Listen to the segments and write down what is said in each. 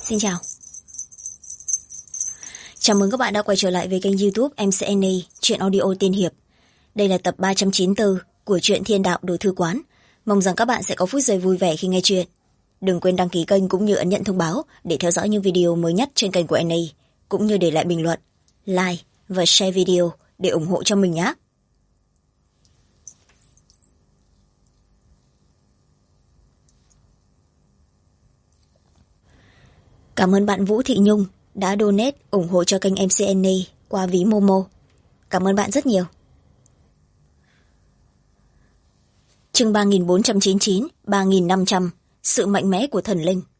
Xin chào. Chào mừng các bạn đã quay trở lại với kênh YouTube MCNA Truyện Audio Tiên Hiệp. Đây là tập 394 của truyện Thiên Đạo Đồ Thư Quán. Mong rằng các bạn sẽ có phút giây vui vẻ khi nghe chuyện. Đừng quên đăng ký kênh cũng như ấn nhận thông báo để theo dõi những video mới nhất trên kênh của NA, cũng như để lại bình luận, like và share video để ủng hộ cho mình nhé. Cảm ơn bạn Vũ Thị Nhung đã donate ủng hộ cho kênh MCNA qua ví Momo. Cảm ơn bạn rất nhiều. Chương 3499, 3500, sự mạnh mẽ của thần linh.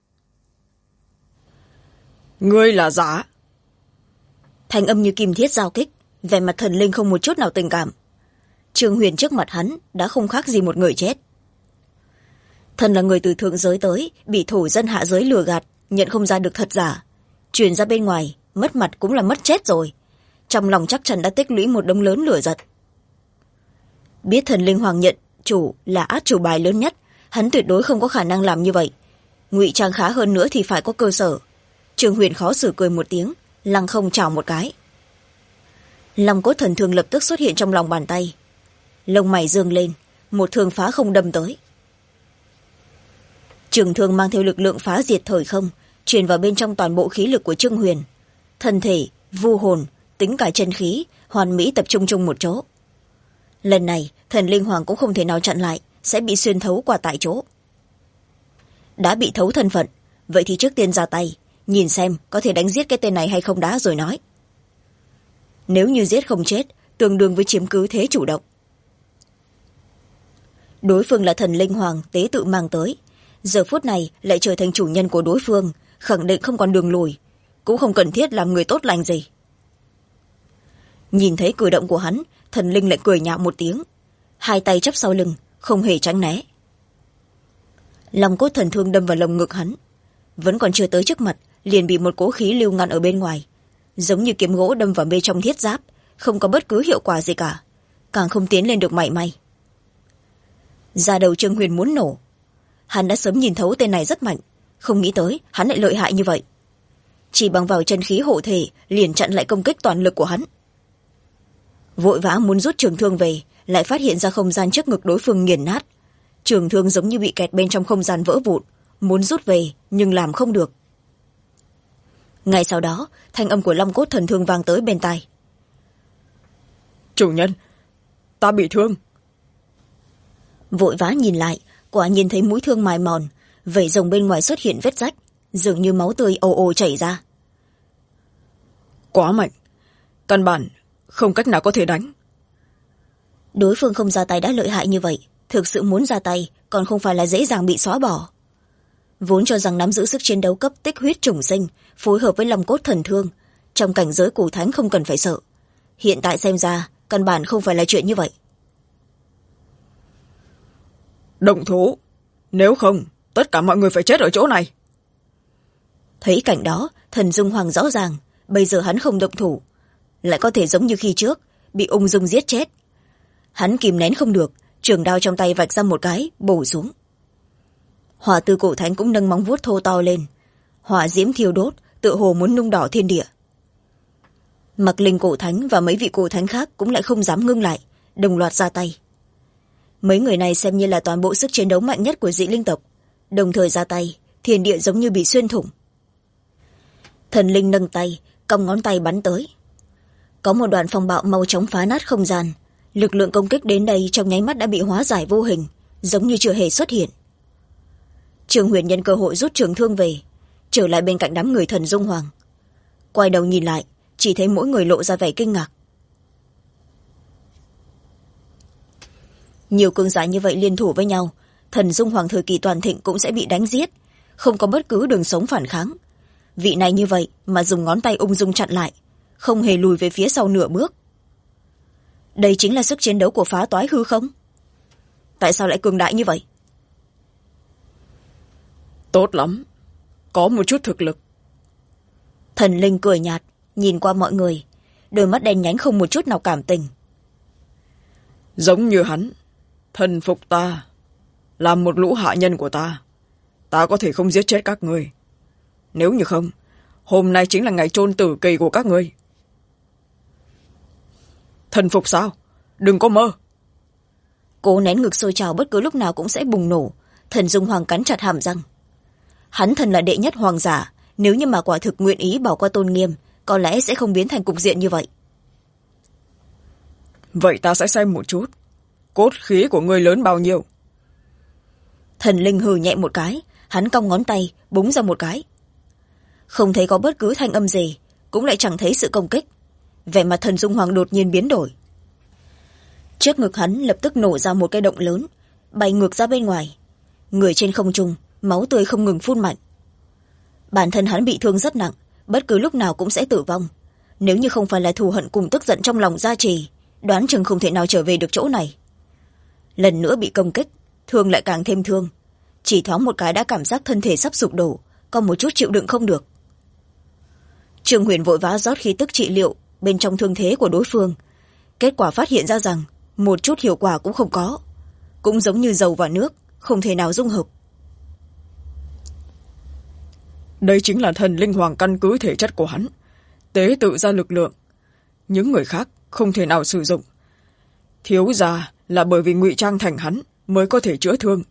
Ngươi là giả. Thanh âm như kim thiết giao kích, vẻ mặt thần linh không một chút nào tình cảm. Trương Huyền trước mặt hắn đã không khác gì một người chết. Thần là người từ thượng giới tới, bị thổ dân hạ giới lừa gạt, nhận không ra được thật giả, truyền ra bên ngoài, mất mặt cũng là mất chết rồi. Trong lòng chắc chắn đã tích lũy một đống lớn lửa giật. Biết thần linh hoàng nhận chủ là át chủ bài lớn nhất, hắn tuyệt đối không có khả năng làm như vậy. Ngụy trang khá hơn nữa thì phải có cơ sở. Trương Huyền khó xử cười một tiếng, lăng không chào một cái. Long cốt thần thương lập tức xuất hiện trong lòng bàn tay. Lông mày dương lên, một thương phá không đâm tới. Trường thương mang theo lực lượng phá diệt thời không, truyền vào bên trong toàn bộ khí lực của Trương Huyền. Thân thể, vu hồn, tính cả chân khí, hoàn mỹ tập trung chung một chỗ. Lần này, thần linh hoàng cũng không thể nào chặn lại, sẽ bị xuyên thấu qua tại chỗ. Đã bị thấu thân phận, vậy thì trước tiên ra tay, nhìn xem có thể đánh giết cái tên này hay không đã rồi nói. Nếu như giết không chết, tương đương với chiếm cứ thế chủ động. Đối phương là thần linh hoàng tế tự mang tới, giờ phút này lại trở thành chủ nhân của đối phương, khẳng định không còn đường lùi, cũng không cần thiết làm người tốt lành gì. Nhìn thấy cử động của hắn, thần linh lại cười nhạo một tiếng, hai tay chắp sau lưng, không hề tránh né. Long cốt thần thương đâm vào lồng ngực hắn, vẫn còn chưa tới trước mặt, liền bị một cỗ khí lưu ngăn ở bên ngoài, giống như kiếm gỗ đâm vào bên trong thiết giáp, không có bất cứ hiệu quả gì cả, càng không tiến lên được mảy may. Da đầu Trương Huyền muốn nổ. Hắn đã sớm nhìn thấu tên này rất mạnh, không nghĩ tới hắn lại lợi hại như vậy. Chỉ bằng vào chân khí hộ thể liền chặn lại công kích toàn lực của hắn. Vội vã muốn rút trường thương về, lại phát hiện ra không gian trước ngực đối phương nghiền nát. Trường thương giống như bị kẹt bên trong không gian vỡ vụn, muốn rút về nhưng làm không được. Ngay sau đó, thanh âm của Long cốt thần thương vang tới bên tai. Chủ nhân, ta bị thương. Vội vã nhìn lại, quả nhìn thấy mũi thương mài mòn, vảy rồng bên ngoài xuất hiện vết rách, dường như máu tươi ồ ồ chảy ra. Quá mạnh, căn bản không cách nào có thể đánh. Đối phương không ra tay đã lợi hại như vậy, thực sự muốn ra tay còn không phải là dễ dàng bị xóa bỏ. Vốn cho rằng nắm giữ sức chiến đấu cấp tích huyết chủng sinh, phối hợp với Long cốt thần thương, trong cảnh giới cổ thánh không cần phải sợ. Hiện tại xem ra, căn bản không phải là chuyện như vậy. Động thủ, nếu không tất cả mọi người phải chết ở chỗ này. Thấy cảnh đó, thần dung hoàng rõ ràng, bây giờ hắn không động thủ, lại có thể giống như khi trước, bị ung dung giết chết. Hắn kìm nén không được, trường đao trong tay vạch ra một cái, bổ xuống. Hỏa tư cổ thánh cũng nâng móng vuốt thô to lên, hỏa diễm thiêu đốt, tựa hồ muốn nung đỏ thiên địa. Mặc linh cổ thánh và mấy vị cổ thánh khác cũng lại không dám ngưng lại, đồng loạt ra tay. Mấy người này xem như là toàn bộ sức chiến đấu mạnh nhất của dị linh tộc, đồng thời ra tay, thiên địa giống như bị xuyên thủng. Thần linh nâng tay, cong ngón tay bắn tới. Có một đoạn phong bạo mau chóng phá nát không gian, lực lượng công kích đến đây trong nháy mắt đã bị hóa giải vô hình, giống như chưa hề xuất hiện. Trương Huyền nhân cơ hội rút trường thương về, trở lại bên cạnh đám người thần dung hoàng. Quay đầu nhìn lại, chỉ thấy mỗi người lộ ra vẻ kinh ngạc. Nhiều cường giả như vậy liên thủ với nhau, thần dung hoàng thời kỳ toàn thịnh cũng sẽ bị đánh giết, không có bất cứ đường sống phản kháng. Vị này như vậy mà dùng ngón tay ung dung chặn lại, không hề lùi về phía sau nửa bước. Đây chính là sức chiến đấu của phá toái hư không? Tại sao lại cường đại như vậy? Tốt lắm, có một chút thực lực. Thần linh cười nhạt, nhìn qua mọi người, đôi mắt đen nhánh không một chút nào cảm tình. Giống như hắn, thần phục ta, làm một lũ hạ nhân của ta, ta có thể không giết chết các ngươi, Nếu như không, hôm nay chính là ngày chôn tử kỳ của các ngươi. Thần phục sao? Đừng có mơ. Cố nén ngực sôi trào bất cứ lúc nào cũng sẽ bùng nổ. Thần Dung Hoàng cắn chặt hàm răng. Hắn thần là đệ nhất hoàng giả, nếu như mà quả thực nguyện ý bỏ qua tôn nghiêm, có lẽ sẽ không biến thành cục diện như vậy. Vậy ta sẽ xem một chút, cốt khí của ngươi lớn bao nhiêu. Thần linh hừ nhẹ một cái, hắn cong ngón tay búng ra một cái. Không thấy có bất cứ thanh âm gì, cũng lại chẳng thấy sự công kích. Vẻ mặt Thần Dung Hoàng đột nhiên biến đổi. Trước ngực hắn lập tức nổ ra một cái động lớn, bay ngược ra bên ngoài. Người trên không trung, máu tươi không ngừng phun mạnh. Bản thân hắn bị thương rất nặng, bất cứ lúc nào cũng sẽ tử vong. Nếu như không phải là thù hận cùng tức giận trong lòng gia trì, đoán chừng không thể nào trở về được chỗ này. Lần nữa bị công kích, thương lại càng thêm thương. Chỉ thoáng một cái đã cảm giác thân thể sắp sụp đổ, còn một chút chịu đựng không được. Trương Huyền vội vã rót khí tức trị liệu bên trong thương thế của đối phương. Kết quả phát hiện ra rằng một chút hiệu quả cũng không có. Cũng giống như dầu vào nước, không thể nào dung hợp. Đây chính là thần linh hoàng căn cứ thể chất của hắn, tế tự ra lực lượng. Những người khác không thể nào sử dụng. Thiếu gia là bởi vì ngụy trang thành hắn mới có thể chữa thương.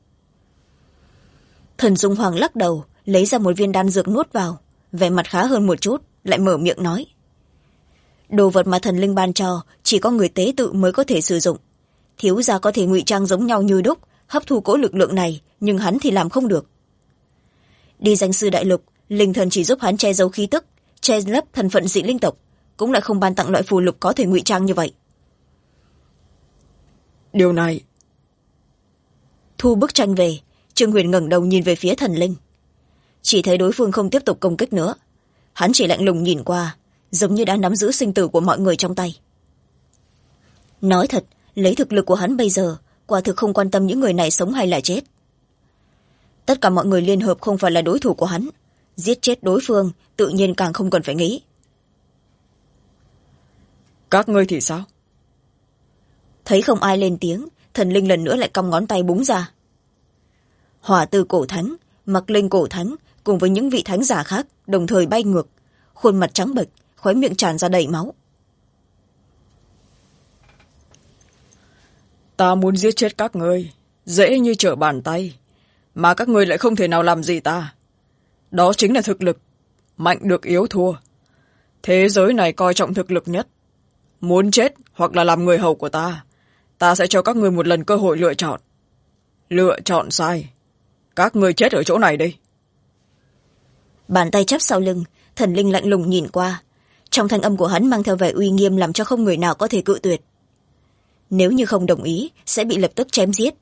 Thần Dung Hoàng lắc đầu, lấy ra một viên đan dược nuốt vào, vẻ mặt khá hơn một chút, lại mở miệng nói. Đồ vật mà thần linh ban cho chỉ có người tế tự mới có thể sử dụng. Thiếu gia có thể ngụy trang giống nhau như đúc, hấp thu cỗ lực lượng này, nhưng hắn thì làm không được. Đi danh sư đại lục, linh thần chỉ giúp hắn che giấu khí tức, che lấp thân phận dị linh tộc, cũng lại không ban tặng loại phù lục có thể ngụy trang như vậy. Điều này... Thu bức tranh về, Trương Huyền ngẩng đầu nhìn về phía thần linh. Chỉ thấy đối phương không tiếp tục công kích nữa. Hắn chỉ lạnh lùng nhìn qua, giống như đã nắm giữ sinh tử của mọi người trong tay. Nói thật, lấy thực lực của hắn bây giờ, quả thực không quan tâm những người này sống hay là chết. Tất cả mọi người liên hợp không phải là đối thủ của hắn. Giết chết đối phương, tự nhiên càng không cần phải nghĩ. Các ngươi thì sao? Thấy không ai lên tiếng, thần linh lần nữa lại cong ngón tay búng ra. Hỏa Tư cổ thánh, Mặc Linh cổ thánh cùng với những vị thánh giả khác đồng thời bay ngược, khuôn mặt trắng bệch, khóe miệng tràn ra đầy máu. Ta muốn giết chết các ngươi, dễ như trở bàn tay, mà các ngươi lại không thể nào làm gì ta. Đó chính là thực lực, mạnh được yếu thua. Thế giới này coi trọng thực lực nhất. Muốn chết hoặc là làm người hầu của ta sẽ cho các ngươi một lần cơ hội lựa chọn. Lựa chọn sai, các ngươi chết ở chỗ này đi. Bàn tay chắp sau lưng, thần linh lạnh lùng nhìn qua. Trong thanh âm của hắn mang theo vẻ uy nghiêm làm cho không người nào có thể cự tuyệt. Nếu như không đồng ý, sẽ bị lập tức chém giết.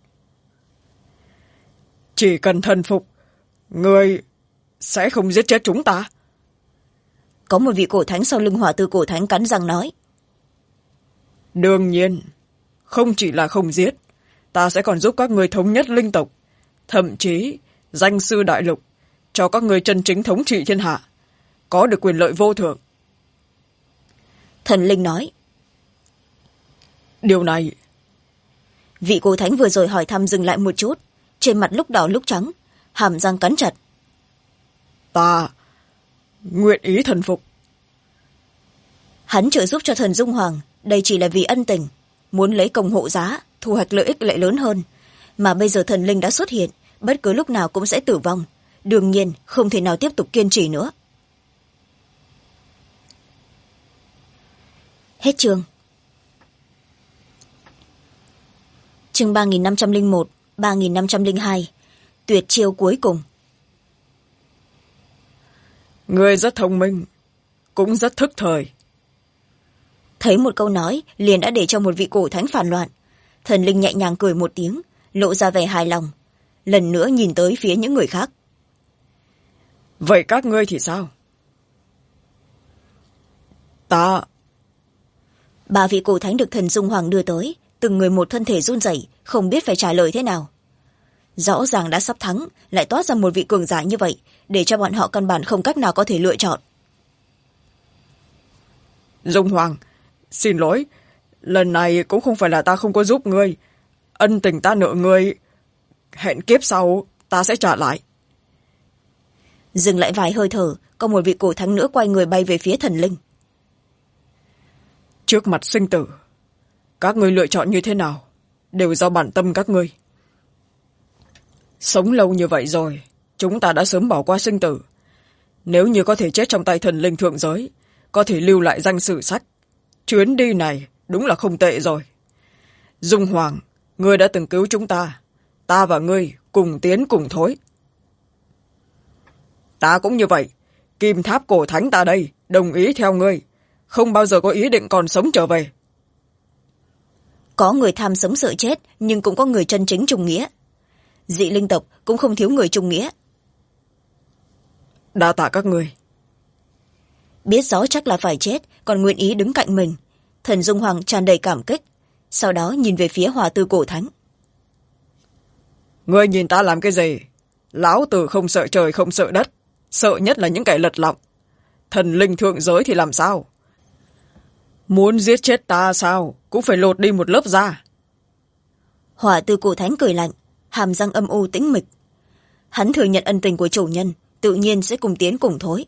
Chỉ cần thần phục, ngươi sẽ không giết chết chúng ta. Có một vị cổ thánh sau lưng Hỏa Tư cổ thánh cắn răng nói. Đương nhiên, không chỉ là không giết, ta sẽ còn giúp các ngươi thống nhất linh tộc, thậm chí danh sư đại lục, cho các ngươi chân chính thống trị thiên hạ, có được quyền lợi vô thượng. Thần linh nói. Điều này... Vị cổ thánh vừa rồi hỏi thăm dừng lại một chút, trên mặt lúc đỏ lúc trắng, hàm răng cắn chặt. Ta nguyện ý thần phục. Hắn trợ giúp cho thần Dung Hoàng, đây chỉ là vì ân tình, muốn lấy công hộ giá, thu hoạch lợi ích lại lớn hơn. Mà bây giờ thần linh đã xuất hiện, bất cứ lúc nào cũng sẽ tử vong. Đương nhiên, không thể nào tiếp tục kiên trì nữa. Hết chương. Chương 3501, 3502. Tuyệt chiêu cuối cùng. Ngươi rất thông minh, cũng rất thức thời. Thấy một câu nói liền đã để cho một vị cổ thánh phản loạn. Thần linh nhẹ nhàng cười một tiếng, lộ ra vẻ hài lòng. Lần nữa nhìn tới phía những người khác. Vậy các ngươi thì sao? Ta... Ba vị cổ thánh được thần Dung Hoàng đưa tới, từng người một thân thể run rẩy, không biết phải trả lời thế nào. Rõ ràng đã sắp thắng, lại toát ra một vị cường giả như vậy, để cho bọn họ căn bản không cách nào có thể lựa chọn. Dung Hoàng, xin lỗi, lần này cũng không phải là ta không có giúp ngươi. Ân tình ta nợ ngươi, hẹn kiếp sau ta sẽ trả lại. dừng lại vài hơi thở, có một vị cổ thánh nữa quay người bay về phía thần linh. Trước mặt sinh tử, các ngươi lựa chọn như thế nào đều do bản tâm các ngươi. Sống lâu như vậy rồi, chúng ta đã sớm bỏ qua sinh tử. Nếu như có thể chết trong tay thần linh thượng giới, có thể lưu lại danh sử sách, chuyến đi này đúng là không tệ rồi. Dung Hoàng, ngươi đã từng cứu chúng ta và ngươi cùng tiến cùng thối. Ta cũng như vậy, kim tháp cổ thánh ta đây, đồng ý theo ngươi, không bao giờ có ý định còn sống trở về. Có người tham sống sợ chết, nhưng cũng có người chân chính trung nghĩa. Dị linh tộc cũng không thiếu người trung nghĩa. Đa tạ các ngươi. Biết rõ chắc là phải chết, còn nguyện ý đứng cạnh mình, thần Dung Hoàng tràn đầy cảm kích, sau đó nhìn về phía Hòa Tư cổ thánh. Ngươi nhìn ta làm cái gì? Lão tử không sợ trời không sợ đất, sợ nhất là những kẻ lật lọng. Thần linh thượng giới thì làm sao? Muốn giết chết ta sao cũng phải lột đi một lớp da. Hòa Tư cổ thánh cười lạnh, hàm răng âm u tĩnh mịch. Hắn thừa nhận ân tình của chủ nhân, tự nhiên sẽ cùng tiến cùng thối.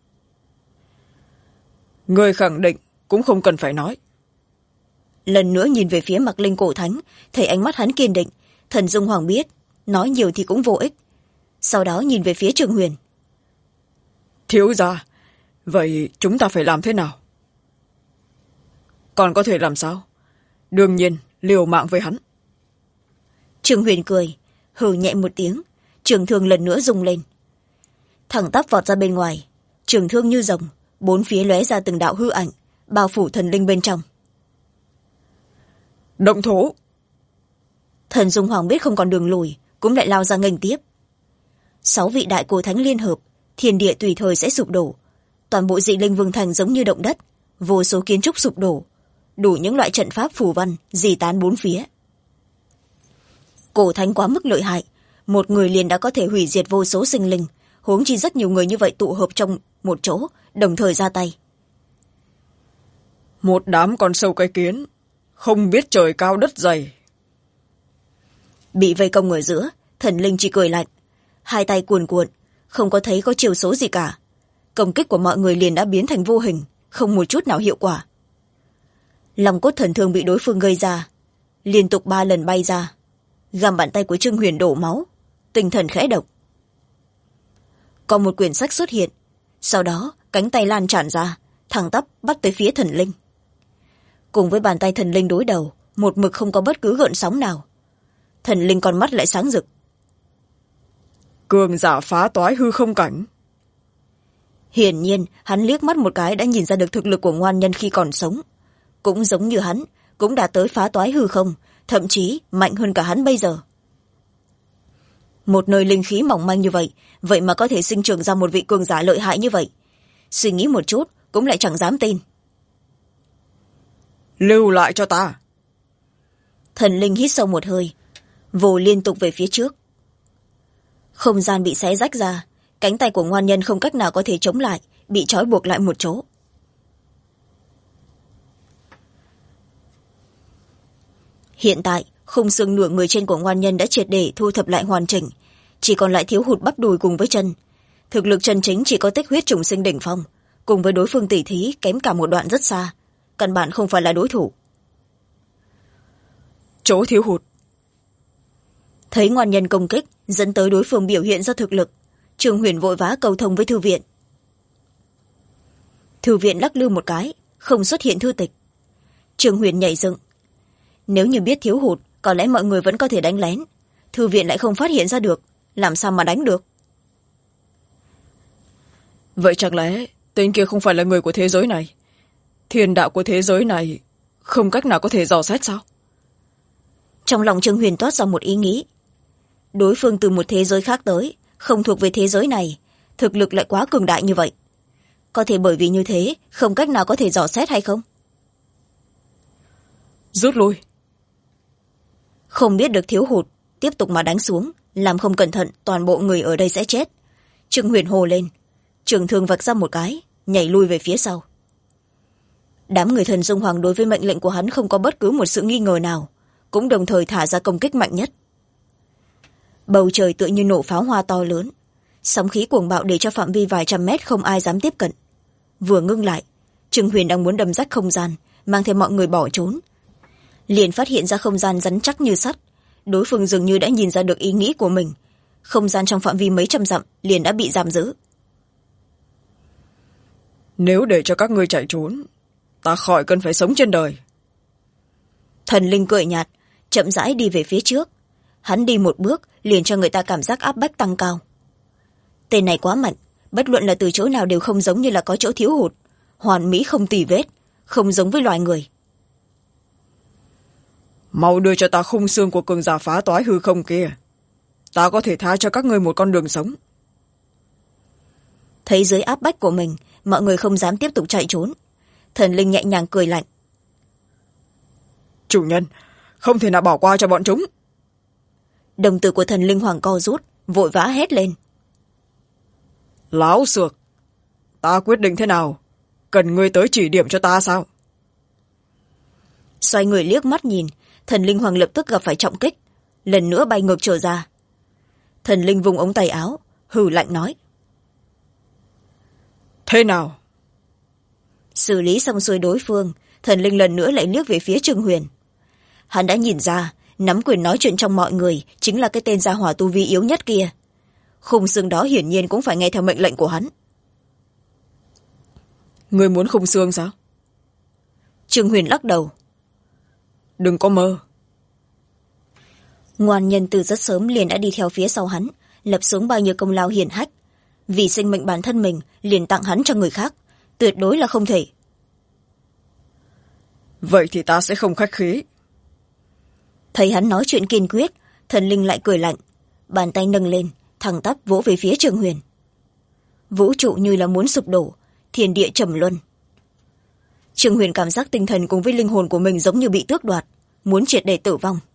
Ngươi khẳng định cũng không cần phải nói. Lần nữa nhìn về phía Mạc Linh cổ thánh, thấy ánh mắt hắn kiên định, thần Dung Hoàng biết nói nhiều thì cũng vô ích. Sau đó nhìn về phía Trường Huyền. Thiếu gia, vậy chúng ta phải làm thế nào? Còn có thể làm sao? Đương nhiên liều mạng với hắn. Trường Huyền cười, hừ nhẹ một tiếng, trường thương lần nữa rung lên. Thẳng tắp vọt ra bên ngoài, trường thương như rồng, bốn phía lóe ra từng đạo hư ảnh, bao phủ thần linh bên trong. Động thủ! Thần Dung Hoàng biết không còn đường lùi, cũng lại lao ra nghênh tiếp. 6 vị đại cổ thánh liên hợp, thiên địa tùy thời sẽ sụp đổ. Toàn bộ dị linh vương thành giống như động đất, vô số kiến trúc sụp đổ, đủ những loại trận pháp phù văn rì tán bốn phía. Cổ thánh quá mức lợi hại, một người liền đã có thể hủy diệt vô số sinh linh, huống chi rất nhiều người như vậy tụ hợp trong một chỗ, đồng thời ra tay. Một đám con sâu cái kiến, không biết trời cao đất dày. Bị vây công ở giữa, thần linh chỉ cười lạnh, hai tay cuồn cuộn, không có thấy có chiều số gì cả. Công kích của mọi người liền đã biến thành vô hình, không một chút nào hiệu quả. Lòng cốt thần thương bị đối phương gây ra, liên tục 3 lần bay ra, găm bàn tay của Trương Huyền đổ máu, tinh thần khẽ động. Còn một quyển sách xuất hiện, sau đó cánh tay lan tràn ra, thẳng tắp bắt tới phía thần linh. Cùng với bàn tay thần linh đối đầu, một mực không có bất cứ gợn sóng nào. Thần linh con mắt lại sáng rực. Cường giả phá toái hư không cảnh. Hiển nhiên hắn liếc mắt một cái đã nhìn ra được thực lực của ngoan nhân khi còn sống. Cũng giống như hắn, cũng đã tới phá toái hư không, thậm chí mạnh hơn cả hắn bây giờ. Một nơi linh khí mỏng manh như vậy, vậy mà có thể sinh trưởng ra một vị cường giả lợi hại như vậy. Suy nghĩ một chút cũng lại chẳng dám tin. Lưu lại cho ta! Thần linh hít sâu một hơi, vồ liên tục về phía trước. Không gian bị xé rách ra, cánh tay của ngoan nhân không cách nào có thể chống lại, bị trói buộc lại một chỗ. Hiện tại khung xương nửa người trên của ngoan nhân đã triệt để thu thập lại hoàn chỉnh, chỉ còn lại thiếu hụt bắp đùi cùng với chân. Thực lực chân chính chỉ có tích huyết trùng sinh đỉnh phong, cùng với đối phương tỷ thí kém cả một đoạn rất xa, căn bản không phải là đối thủ. Chỗ thiếu hụt. Thấy ngoan nhân công kích dẫn tới đối phương biểu hiện ra thực lực, Trương Huyền vội vã cầu thông với thư viện. Thư viện lắc lư một cái, không xuất hiện thư tịch. Trương Huyền nhảy dựng. Nếu như biết thiếu hụt, có lẽ mọi người vẫn có thể đánh lén. Thư viện lại không phát hiện ra được, làm sao mà đánh được? Vậy chẳng lẽ tên kia không phải là người của thế giới này? Thiên đạo của thế giới này không cách nào có thể dò xét sao? Trong lòng Trương Huyền toát ra một ý nghĩ. Đối phương từ một thế giới khác tới, không thuộc về thế giới này, thực lực lại quá cường đại như vậy. Có thể bởi vì như thế, không cách nào có thể dò xét hay không? Rút lui. Không biết được thiếu hụt, tiếp tục mà đánh xuống, làm không cẩn thận toàn bộ người ở đây sẽ chết. Trương Huyền hồ lên, trường thương vạch ra một cái, nhảy lui về phía sau. Đám người thần Dung Hoàng đối với mệnh lệnh của hắn không có bất cứ một sự nghi ngờ nào, cũng đồng thời thả ra công kích mạnh nhất. Bầu trời tựa như nổ pháo hoa to lớn, sóng khí cuồng bạo để cho phạm vi vài trăm mét không ai dám tiếp cận. Vừa ngưng lại, Trương Huyền đang muốn đâm rách không gian, mang theo mọi người bỏ trốn, liền phát hiện ra không gian rắn chắc như sắt. Đối phương dường như đã nhìn ra được ý nghĩ của mình. Không gian trong phạm vi mấy trăm dặm liền đã bị giam giữ. Nếu để cho các ngươi chạy trốn, ta khỏi cần phải sống trên đời. Thần linh cười nhạt, chậm rãi đi về phía trước. Hắn đi một bước liền cho người ta cảm giác áp bách tăng cao. Tên này quá mạnh, bất luận là từ chỗ nào đều không giống như là có chỗ thiếu hụt, hoàn mỹ không tì vết, không giống với loài người. Mau đưa cho ta khung xương của cường giả phá toái hư không kia, ta có thể tha cho các ngươi một con đường sống. Thấy dưới áp bách của mình, mọi người không dám tiếp tục chạy trốn. Thần linh nhẹ nhàng cười lạnh. Chủ nhân, không thể nào bỏ qua cho bọn chúng. Đồng tử của thần linh hoàng co rút, vội vã hét lên. Láo xược, ta quyết định thế nào, cần ngươi tới chỉ điểm cho ta sao? Xoay người liếc mắt nhìn, thần linh hoàng lập tức gặp phải trọng kích, lần nữa bay ngược trở ra. Thần linh vùng ống tay áo, hừ lạnh nói. Thế nào? Xử lý xong xuôi đối phương, thần linh lần nữa lại liếc về phía Trương Huyền. Hắn đã nhìn ra, nắm quyền nói chuyện trong mọi người chính là cái tên gia hỏa tu vi yếu nhất kia. Khung xương đó hiển nhiên cũng phải nghe theo mệnh lệnh của hắn. Ngươi muốn khung xương sao? Trương Huyền lắc đầu. Đừng có mơ. Ngoan nhân từ rất sớm liền đã đi theo phía sau hắn, lập xuống bao nhiêu công lao hiển hách. Vì sinh mệnh bản thân mình liền tặng hắn cho người khác, tuyệt đối là không thể. Vậy thì ta sẽ không khách khí. Thấy hắn nói chuyện kiên quyết, thần linh lại cười lạnh, bàn tay nâng lên, thẳng tắp vỗ về phía Trương Huyền. Vũ trụ như là muốn sụp đổ, thiên địa trầm luân. Trương Huyền cảm giác tinh thần cùng với linh hồn của mình giống như bị tước đoạt, muốn triệt để tử vong.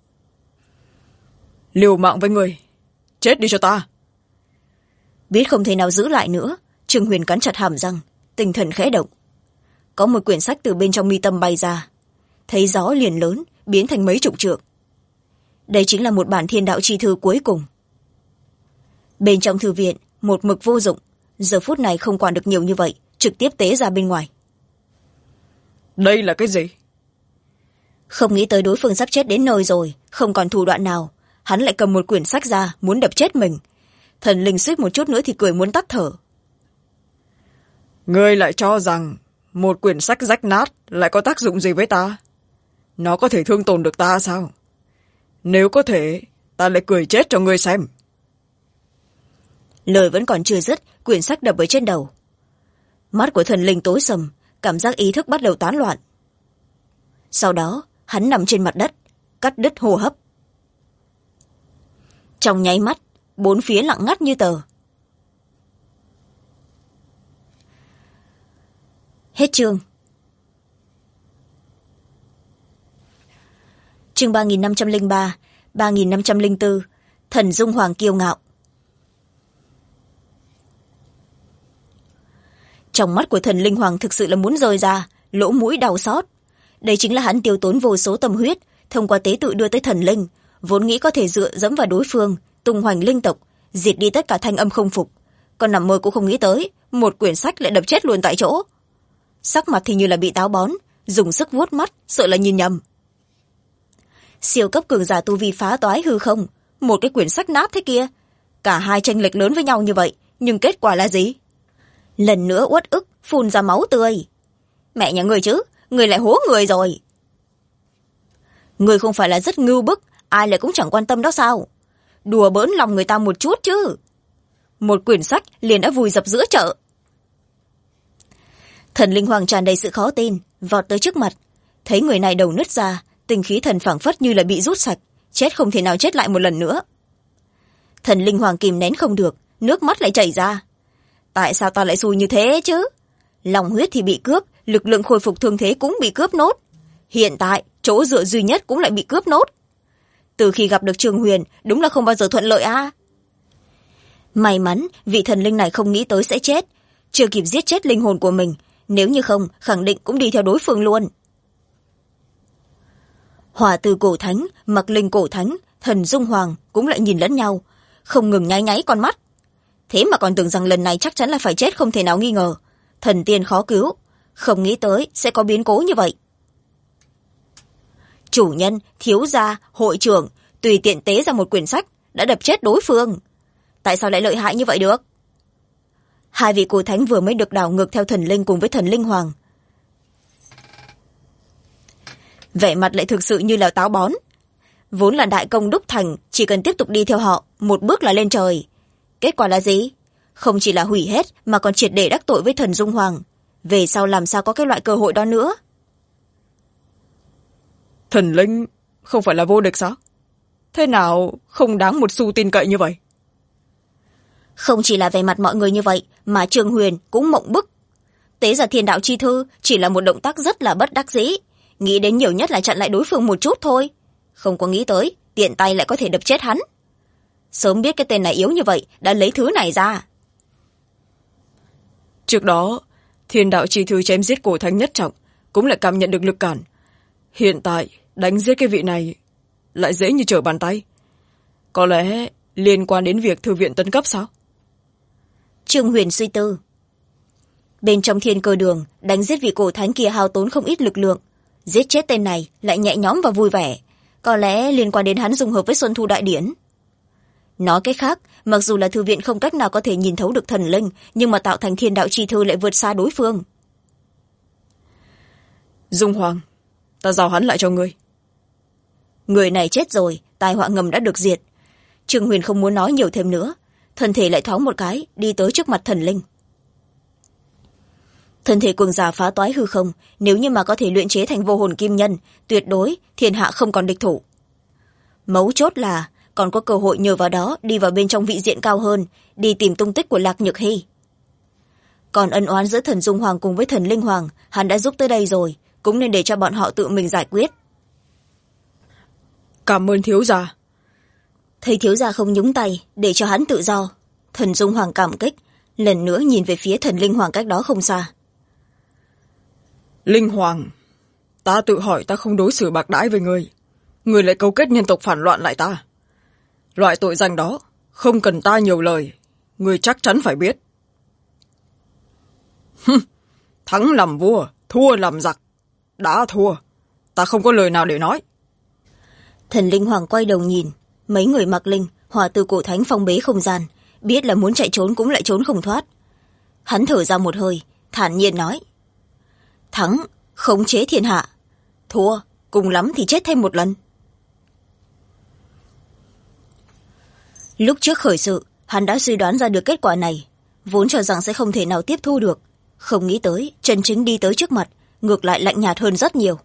Liều mạng với người, chết đi cho ta. Biết không thể nào giữ lại nữa, Trương Huyền cắn chặt hàm răng, tinh thần khẽ động. Có một quyển sách từ bên trong mi tâm bay ra, thấy gió liền lớn, biến thành mấy chục trượng. Đây chính là một bản thiên đạo chi thư cuối cùng. Bên trong thư viện, một mực vô dụng, giờ phút này không quản được nhiều như vậy, trực tiếp tế ra bên ngoài. Đây là cái gì? Không nghĩ tới đối phương sắp chết đến nơi rồi, không còn thủ đoạn nào, hắn lại cầm một quyển sách ra, muốn đập chết mình. Thần linh suýt một chút nữa thì cười muốn tắt thở. Ngươi lại cho rằng một quyển sách rách nát lại có tác dụng gì với ta? Nó có thể thương tổn được ta sao? Nếu có thể, ta lại cười chết cho ngươi xem. Lời vẫn còn chưa dứt, quyển sách đập ở trên đầu. Mắt của thần linh tối sầm, cảm giác ý thức bắt đầu tán loạn. Sau đó, hắn nằm trên mặt đất, cắt đứt hô hấp. Trong nháy mắt, bốn phía lặng ngắt như tờ. Hết chương. Chương 3503, 3504, Thần Dung Hoàng kiêu ngạo. Trong mắt của thần linh hoàng thực sự là muốn rơi ra, lỗ mũi đau xót. Đây chính là hắn tiêu tốn vô số tâm huyết, thông qua tế tự đưa tới thần linh, vốn nghĩ có thể dựa dẫm vào đối phương, tung hoành linh tộc, diệt đi tất cả thanh âm không phục. Còn nằm mơ cũng không nghĩ tới, một quyển sách lại đập chết luôn tại chỗ. Sắc mặt thì như là bị táo bón, dùng sức vuốt mắt, sợ là nhìn nhầm. Siêu cấp cường giả tu vi phá toái hư không, một cái quyển sách nát thế kia. Cả hai chênh lệch lớn với nhau như vậy, nhưng kết quả là gì? Lần nữa uất ức, phun ra máu tươi. Mẹ nhà người chứ, người lại hố người rồi. Người không phải là rất ngưu bức, ai lại cũng chẳng quan tâm đó sao? Đùa bỡn lòng người ta một chút chứ. Một quyển sách liền đã vùi dập giữa chợ. Thần linh hoàng tràn đầy sự khó tin, vọt tới trước mặt. Thấy người này đầu nứt ra, tinh khí thần phảng phất như là bị rút sạch, chết không thể nào chết lại một lần nữa. Thần linh hoàng kìm nén không được, nước mắt lại chảy ra. Tại sao ta lại xui như thế chứ? Lòng huyết thì bị cướp, lực lượng khôi phục thương thế cũng bị cướp nốt. Hiện tại, chỗ dựa duy nhất cũng lại bị cướp nốt. Từ khi gặp được Trương Huyền, đúng là không bao giờ thuận lợi a. May mắn, vị thần linh này không nghĩ tới sẽ chết, chưa kịp giết chết linh hồn của mình, nếu như không, khẳng định cũng đi theo đối phương luôn. Hỏa từ cổ thánh, mặc linh cổ thánh, thần dung hoàng cũng lại nhìn lẫn nhau, không ngừng nháy nháy con mắt. thế mà còn tưởng rằng lần này chắc chắn là phải chết không thể nào nghi ngờ. Thần tiên khó cứu, không nghĩ tới sẽ có biến cố như vậy. Chủ nhân, thiếu gia, hội trưởng tùy tiện tế ra một quyển sách đã đập chết đối phương. Tại sao lại lợi hại như vậy được? Hai vị cổ thánh vừa mới được đảo ngược theo thần linh cùng với thần linh hoàng. Vẻ mặt lại thực sự như là táo bón. Vốn là đại công đúc thành, chỉ cần tiếp tục đi theo họ một bước là lên trời. Kết quả là gì? Không chỉ là hủy hết mà còn triệt để đắc tội với thần dung hoàng. Về sau làm sao có cái loại cơ hội đó nữa? Thần linh không phải là vô địch sao? Thế nào không đáng một xu tin cậy như vậy? Không chỉ là về mặt mọi người như vậy mà Trương Huyền cũng mộng bức. Tế ra thiên đạo chi thư chỉ là một động tác rất là bất đắc dĩ, nghĩ đến nhiều nhất là chặn lại đối phương một chút thôi, không có nghĩ tới tiện tay lại có thể đập chết hắn. Sớm biết cái tên này yếu như vậy đã lấy thứ này ra. Trước đó thiên đạo chi thư chém giết cổ thánh nhất trọng cũng lại cảm nhận được lực cản. Hiện tại đánh giết cái vị này lại dễ như trở bàn tay. Có lẽ liên quan đến việc thư viện tấn cấp sao? Trương Huyền suy tư. Bên trong thiên cơ đường, đánh giết vị cổ thánh kia hao tốn không ít lực lượng, giết chết tên này lại nhẹ nhõm và vui vẻ. Có lẽ liên quan đến hắn dung hợp với Xuân Thu Đại Điển. Nói cách khác, mặc dù là thư viện không cách nào có thể nhìn thấu được thần linh, nhưng mà tạo thành thiên đạo chi thư lại vượt xa đối phương. Dung Hoàng, ta giao hắn lại cho ngươi. Người này chết rồi, tai họa ngầm đã được diệt. Trương Huyền không muốn nói nhiều thêm nữa, thân thể lại thoáng một cái đi tới trước mặt thần linh. Thân thể cường giả phá toái hư không, nếu như mà có thể luyện chế thành vô hồn kim nhân, tuyệt đối thiên hạ không còn địch thủ. Mấu chốt là còn có cơ hội nhờ vào đó đi vào bên trong vị diện cao hơn, đi tìm tung tích của Lạc Nhược Hy. Còn ân oán giữa thần Dung Hoàng cùng với thần Linh Hoàng, hắn đã giúp tới đây rồi, cũng nên để cho bọn họ tự mình giải quyết. Cảm ơn thiếu gia. Thấy thiếu gia không nhúng tay, để cho hắn tự do, thần Dung Hoàng cảm kích, lần nữa nhìn về phía thần Linh Hoàng cách đó không xa. Linh Hoàng, ta tự hỏi ta không đối xử bạc đãi với ngươi, ngươi lại cấu kết nhân tộc phản loạn lại ta. Loại tội danh đó không cần ta nhiều lời, ngươi chắc chắn phải biết. Thắng làm vua, thua làm giặc. Đã thua, ta không có lời nào để nói. Thần Linh Hoàng quay đầu nhìn, mấy người mặc linh hòa từ cổ thánh phong bế không gian, biết là muốn chạy trốn cũng lại trốn không thoát. Hắn thở ra một hơi, thản nhiên nói: thắng, khống chế thiên hạ; thua, cùng lắm thì chết thêm một lần. Lúc trước khởi sự, hắn đã suy đoán ra được kết quả này, vốn cho rằng sẽ không thể nào tiếp thu được, không nghĩ tới chân chính đi tới trước mặt, ngược lại lạnh nhạt hơn rất nhiều.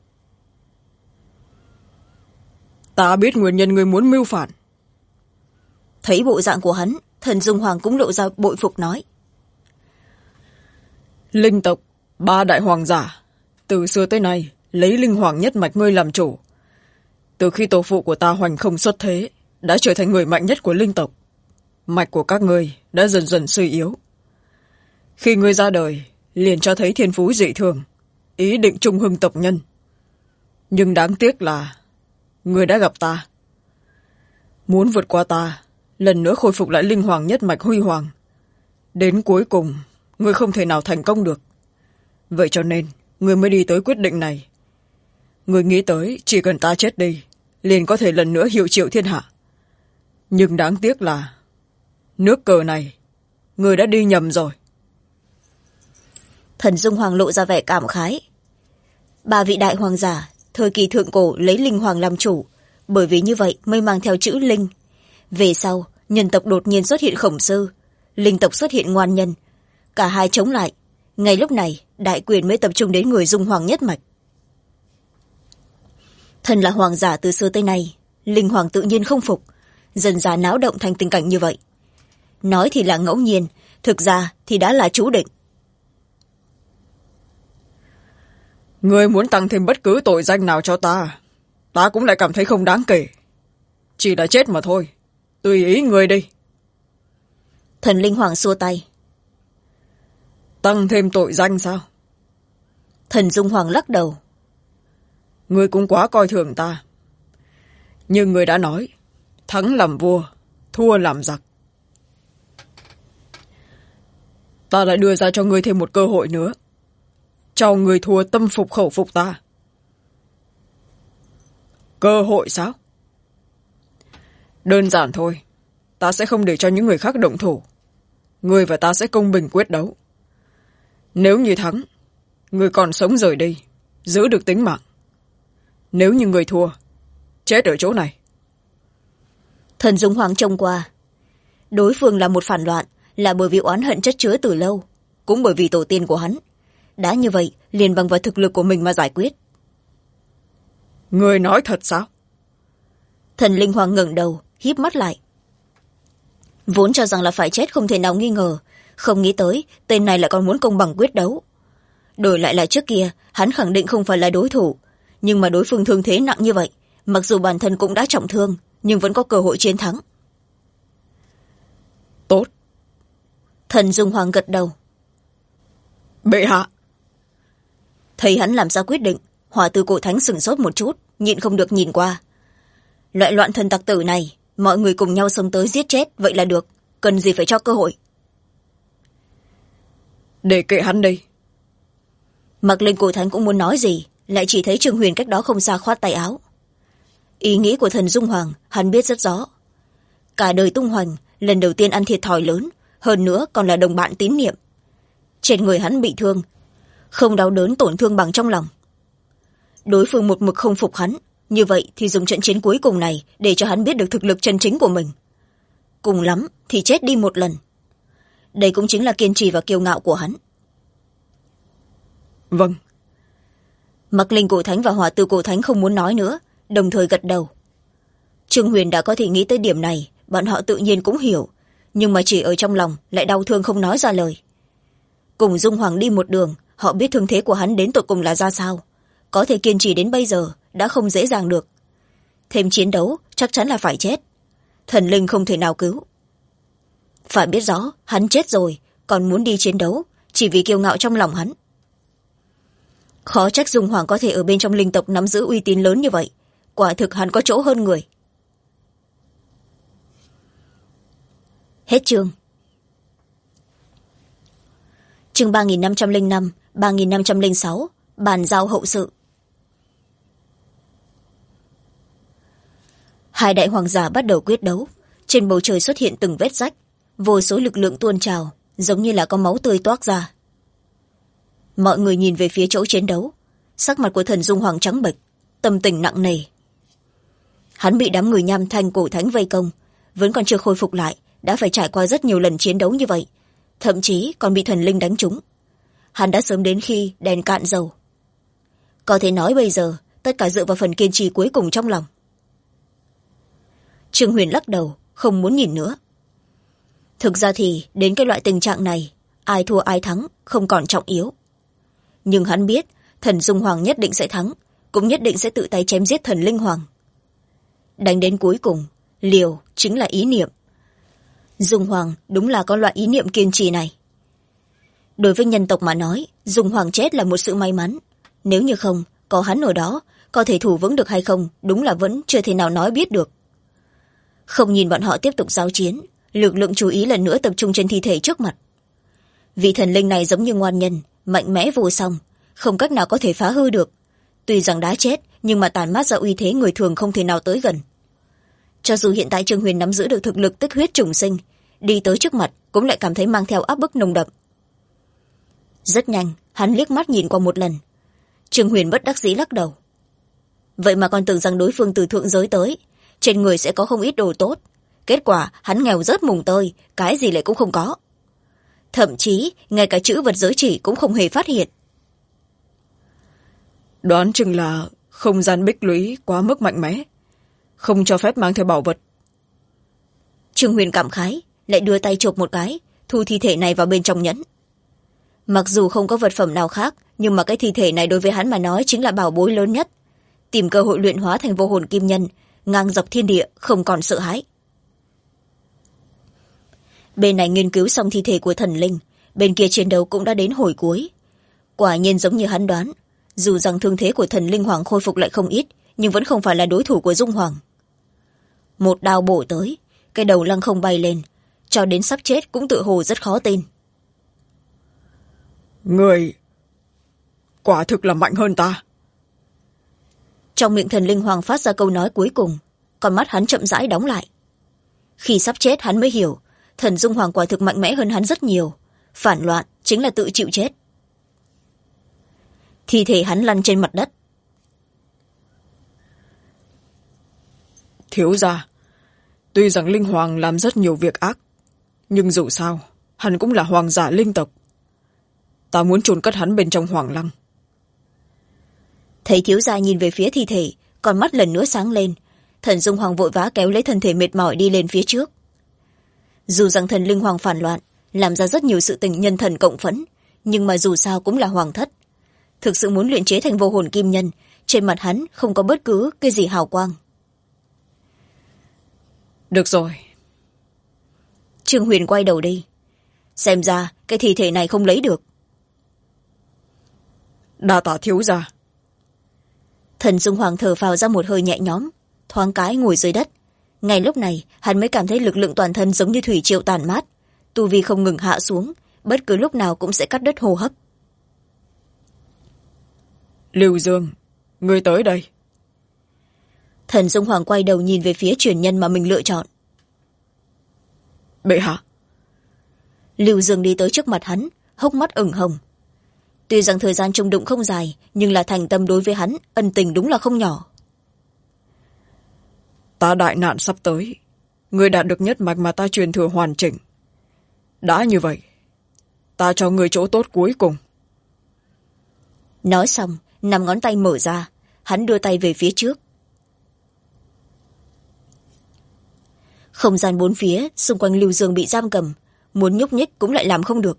Ta biết nguyên nhân ngươi muốn mưu phản. Thấy bộ dạng của hắn, thần Dung Hoàng cũng lộ ra bội phục nói: Linh tộc, ba đại hoàng giả, từ xưa tới nay lấy linh hoàng nhất mạch ngươi làm chủ. Từ khi tổ phụ của ta Hoành Không xuất thế, đã trở thành người mạnh nhất của linh tộc. Mạch của các ngươi đã dần dần suy yếu. Khi ngươi ra đời, liền cho thấy thiên phú dị thường, ý định trung hưng tộc nhân. Nhưng đáng tiếc là ngươi đã gặp ta. Muốn vượt qua ta, lần nữa khôi phục lại linh hoàng nhất mạch huy hoàng. Đến cuối cùng, ngươi không thể nào thành công được. Vậy cho nên, ngươi mới đi tới quyết định này. Ngươi nghĩ tới chỉ cần ta chết đi, liền có thể lần nữa hiệu triệu thiên hạ. Nhưng đáng tiếc là nước cờ này, ngươi đã đi nhầm rồi. Thần Dung Hoàng lộ ra vẻ cảm khái. Ba vị đại hoàng giả, thời kỳ thượng cổ lấy linh hoàng làm chủ, bởi vì như vậy mới mang theo chữ linh. Về sau, nhân tộc đột nhiên xuất hiện Khổng Sư, linh tộc xuất hiện Ngoan Nhân. Cả hai chống lại. Ngay lúc này, đại quyền mới tập trung đến người Dung Hoàng nhất mạch. Thần là hoàng giả từ xưa tới nay, linh hoàng tự nhiên không phục, dần dà náo động thành tình cảnh như vậy. Nói thì là ngẫu nhiên, thực ra thì đã là chú định. Ngươi muốn tăng thêm bất cứ tội danh nào cho ta, ta cũng lại cảm thấy không đáng kể. Chỉ là chết mà thôi, tùy ý ngươi đi. Thần Linh Hoàng xua tay. Tăng thêm tội danh sao? Thần Dung Hoàng lắc đầu. Ngươi cũng quá coi thường ta. Nhưng ngươi đã nói, thắng làm vua, thua làm giặc. ta lại đưa ra cho ngươi thêm một cơ hội nữa, cho người thua tâm phục khẩu phục ta. Cơ hội sao? Đơn giản thôi, ta sẽ không để cho những người khác động thủ. Ngươi và ta sẽ công bình quyết đấu. Nếu như thắng, ngươi còn sống rời đi, giữ được tính mạng. Nếu như người thua, chết ở chỗ này. Thần Dung Hoàng trông qua. Đối phương là một phản loạn, là bởi vì oán hận chất chứa từ lâu, cũng bởi vì tổ tiên của hắn. Đã như vậy, liền bằng vào thực lực của mình mà giải quyết. Ngươi nói thật sao? Thần Linh Hoàng ngẩng đầu, híp mắt lại. Vốn cho rằng là phải chết không thể nào nghi ngờ, không nghĩ tới tên này lại còn muốn công bằng quyết đấu. Đổi lại là trước kia, hắn khẳng định không phải là đối thủ, nhưng mà đối phương thương thế nặng như vậy, mặc dù bản thân cũng đã trọng thương, nhưng vẫn có cơ hội chiến thắng. Tốt. Thần Dung Hoàng gật đầu. Bệ hạ. Thấy hắn làm ra quyết định, Hỏa Tư Cổ Thánh sửng sốt một chút, nhịn không được nhìn qua. Loại loạn thần tặc tử này, mọi người cùng nhau xông tới giết chết vậy là được, cần gì phải cho cơ hội. Để kệ hắn đi. Mặc Linh Cổ Thánh cũng muốn nói gì, lại chỉ thấy Trương Huyền cách đó không xa khoát tay áo. Ý nghĩ của thần Dung Hoàng hắn biết rất rõ. Cả đời tung hoành, lần đầu tiên ăn thiệt thòi lớn, hơn nữa còn là đồng bạn tín nhiệm. Trên người hắn bị thương, không đau đớn tổn thương bằng trong lòng. Đối phương một mực không phục hắn, như vậy thì dùng trận chiến cuối cùng này để cho hắn biết được thực lực chân chính của mình. Cùng lắm thì chết đi một lần. Đây cũng chính là kiên trì và kiêu ngạo của hắn. Vâng. Mặc Linh Cổ Thánh và Hỏa Tư Cổ Thánh không muốn nói nữa, đồng thời gật đầu. Trương Huyền đã có thể nghĩ tới điểm này, bọn họ tự nhiên cũng hiểu, nhưng mà chỉ ở trong lòng lại đau thương không nói ra lời. Cùng Dung Hoàng đi một đường, họ biết thương thế của hắn đến tột cùng là ra sao, có thể kiên trì đến bây giờ đã không dễ dàng được. Thêm chiến đấu chắc chắn là phải chết, thần linh không thể nào cứu. Phải biết rõ hắn chết rồi còn muốn đi chiến đấu, chỉ vì kiêu ngạo trong lòng hắn. Khó trách Dung Hoàng có thể ở bên trong linh tộc nắm giữ uy tín lớn như vậy, quả thực hắn có chỗ hơn người. Hết chương. Chương 3505, 3506, bàn giao hậu sự. Hai đại hoàng giả bắt đầu quyết đấu. Trên bầu trời xuất hiện từng vết rách, vô số lực lượng tuôn trào, giống như là có máu tươi toát ra. Mọi người nhìn về phía chỗ chiến đấu, sắc mặt của thần Dung Hoàng trắng bệch, tâm tình nặng nề. Hắn bị đám người Nham Thanh Cổ Thánh vây công, vẫn còn chưa khôi phục lại, đã phải trải qua rất nhiều lần chiến đấu như vậy, thậm chí còn bị thần linh đánh trúng. Hắn đã sớm đến khi đèn cạn dầu. Có thể nói bây giờ tất cả dựa vào phần kiên trì cuối cùng trong lòng. Trương Huyền lắc đầu, không muốn nhìn nữa. Thực ra thì đến cái loại tình trạng này, ai thua ai thắng không còn trọng yếu. Nhưng hắn biết thần Dung Hoàng nhất định sẽ thắng, cũng nhất định sẽ tự tay chém giết thần Linh Hoàng. Đánh đến cuối cùng, liều chính là ý niệm. Dung Hoàng đúng là có loại ý niệm kiên trì này. Đối với nhân tộc mà nói, Dung Hoàng chết là một sự may mắn. Nếu như không, có hắn ở đó, có thể thủ vững được hay không, đúng là vẫn chưa thể nào nói biết được. Không nhìn bọn họ tiếp tục giao chiến, lực lượng chú ý lần nữa tập trung trên thi thể trước mặt. Vị thần linh này giống như ngoan nhân, mạnh mẽ vô song, không cách nào có thể phá hư được. Tuy rằng đã chết, nhưng mà tàn mát ra uy thế người thường không thể nào tới gần. Cho dù hiện tại Trương Huyền nắm giữ được thực lực tích huyết trùng sinh, đi tới trước mặt cũng lại cảm thấy mang theo áp bức nồng đậm. Rất nhanh, hắn liếc mắt nhìn qua một lần. Trương Huyền bất đắc dĩ lắc đầu. Vậy mà còn tưởng rằng đối phương từ thượng giới tới, trên người sẽ có không ít đồ tốt. Kết quả hắn nghèo rớt mùng tơi, cái gì lại cũng không có. Thậm chí ngay cả chữ vật giới chỉ cũng không hề phát hiện. Đoán chừng là không gian bích lũy quá mức mạnh mẽ, không cho phép mang theo bảo vật. Trương Huyền cảm khái, lại đưa tay chộp một cái, thu thi thể này vào bên trong nhẫn. Mặc dù không có vật phẩm nào khác, nhưng mà cái thi thể này đối với hắn mà nói chính là bảo bối lớn nhất. Tìm cơ hội luyện hóa thành vô hồn kim nhân, ngang dọc thiên địa, không còn sợ hãi. Bên này nghiên cứu xong thi thể của thần linh, bên kia chiến đấu cũng đã đến hồi cuối. Quả nhiên giống như hắn đoán, dù rằng thương thế của thần linh hoàng khôi phục lại không ít, nhưng vẫn không phải là đối thủ của Dung Hoàng. Một đao bổ tới, cái đầu lăng không bay lên, cho đến sắp chết cũng tự hồ rất khó tin. Người quả thực là mạnh hơn ta. Trong miệng thần linh hoàng phát ra câu nói cuối cùng, con mắt hắn chậm rãi đóng lại. Khi sắp chết hắn mới hiểu thần dung hoàng quả thực mạnh mẽ hơn hắn rất nhiều. Phản loạn chính là tự chịu chết. Thi thể hắn lăn trên mặt đất. Thiếu gia, tuy rằng linh hoàng làm rất nhiều việc ác, nhưng dù sao hắn cũng là hoàng giả linh tộc. Ta muốn chôn cất hắn bên trong hoàng lăng. Thấy thiếu gia nhìn về phía thi thể, con mắt lần nữa sáng lên. Thần dung hoàng vội vã kéo lấy thân thể mệt mỏi đi lên phía trước. Dù rằng thần linh hoàng phản loạn, làm ra rất nhiều sự tình nhân thần cộng phẫn, nhưng mà dù sao cũng là hoàng thất. Thực sự muốn luyện chế thành vô hồn kim nhân, trên mặt hắn không có bất cứ cái gì hào quang. Được rồi. Trương Huyền quay đầu đi. Xem ra cái thi thể này không lấy được. Đa tạ thiếu gia. Thần dung hoàng thở phào ra một hơi nhẹ nhõm, thoáng cái ngồi dưới đất. Ngay lúc này hắn mới cảm thấy lực lượng toàn thân giống như thủy triều tàn mát, tu vi không ngừng hạ xuống, bất cứ lúc nào cũng sẽ cắt đứt hô hấp. Lưu Dương, ngươi tới đây. Thần dung hoàng quay đầu nhìn về phía truyền nhân mà mình lựa chọn. Bệ hạ. Lưu Dương đi tới trước mặt hắn, hốc mắt ửng hồng. Tuy rằng thời gian chung đụng không dài, nhưng là thành tâm đối với hắn, ân tình đúng là không nhỏ. Ta đại nạn sắp tới, ngươi đạt được nhất mạch mà ta truyền thừa hoàn chỉnh. Đã như vậy, ta cho ngươi chỗ tốt cuối cùng. Nói xong, 5 ngón tay mở ra, hắn đưa tay về phía trước. Không gian bốn phía xung quanh Lưu Dương bị giam cầm, muốn nhúc nhích cũng lại làm không được.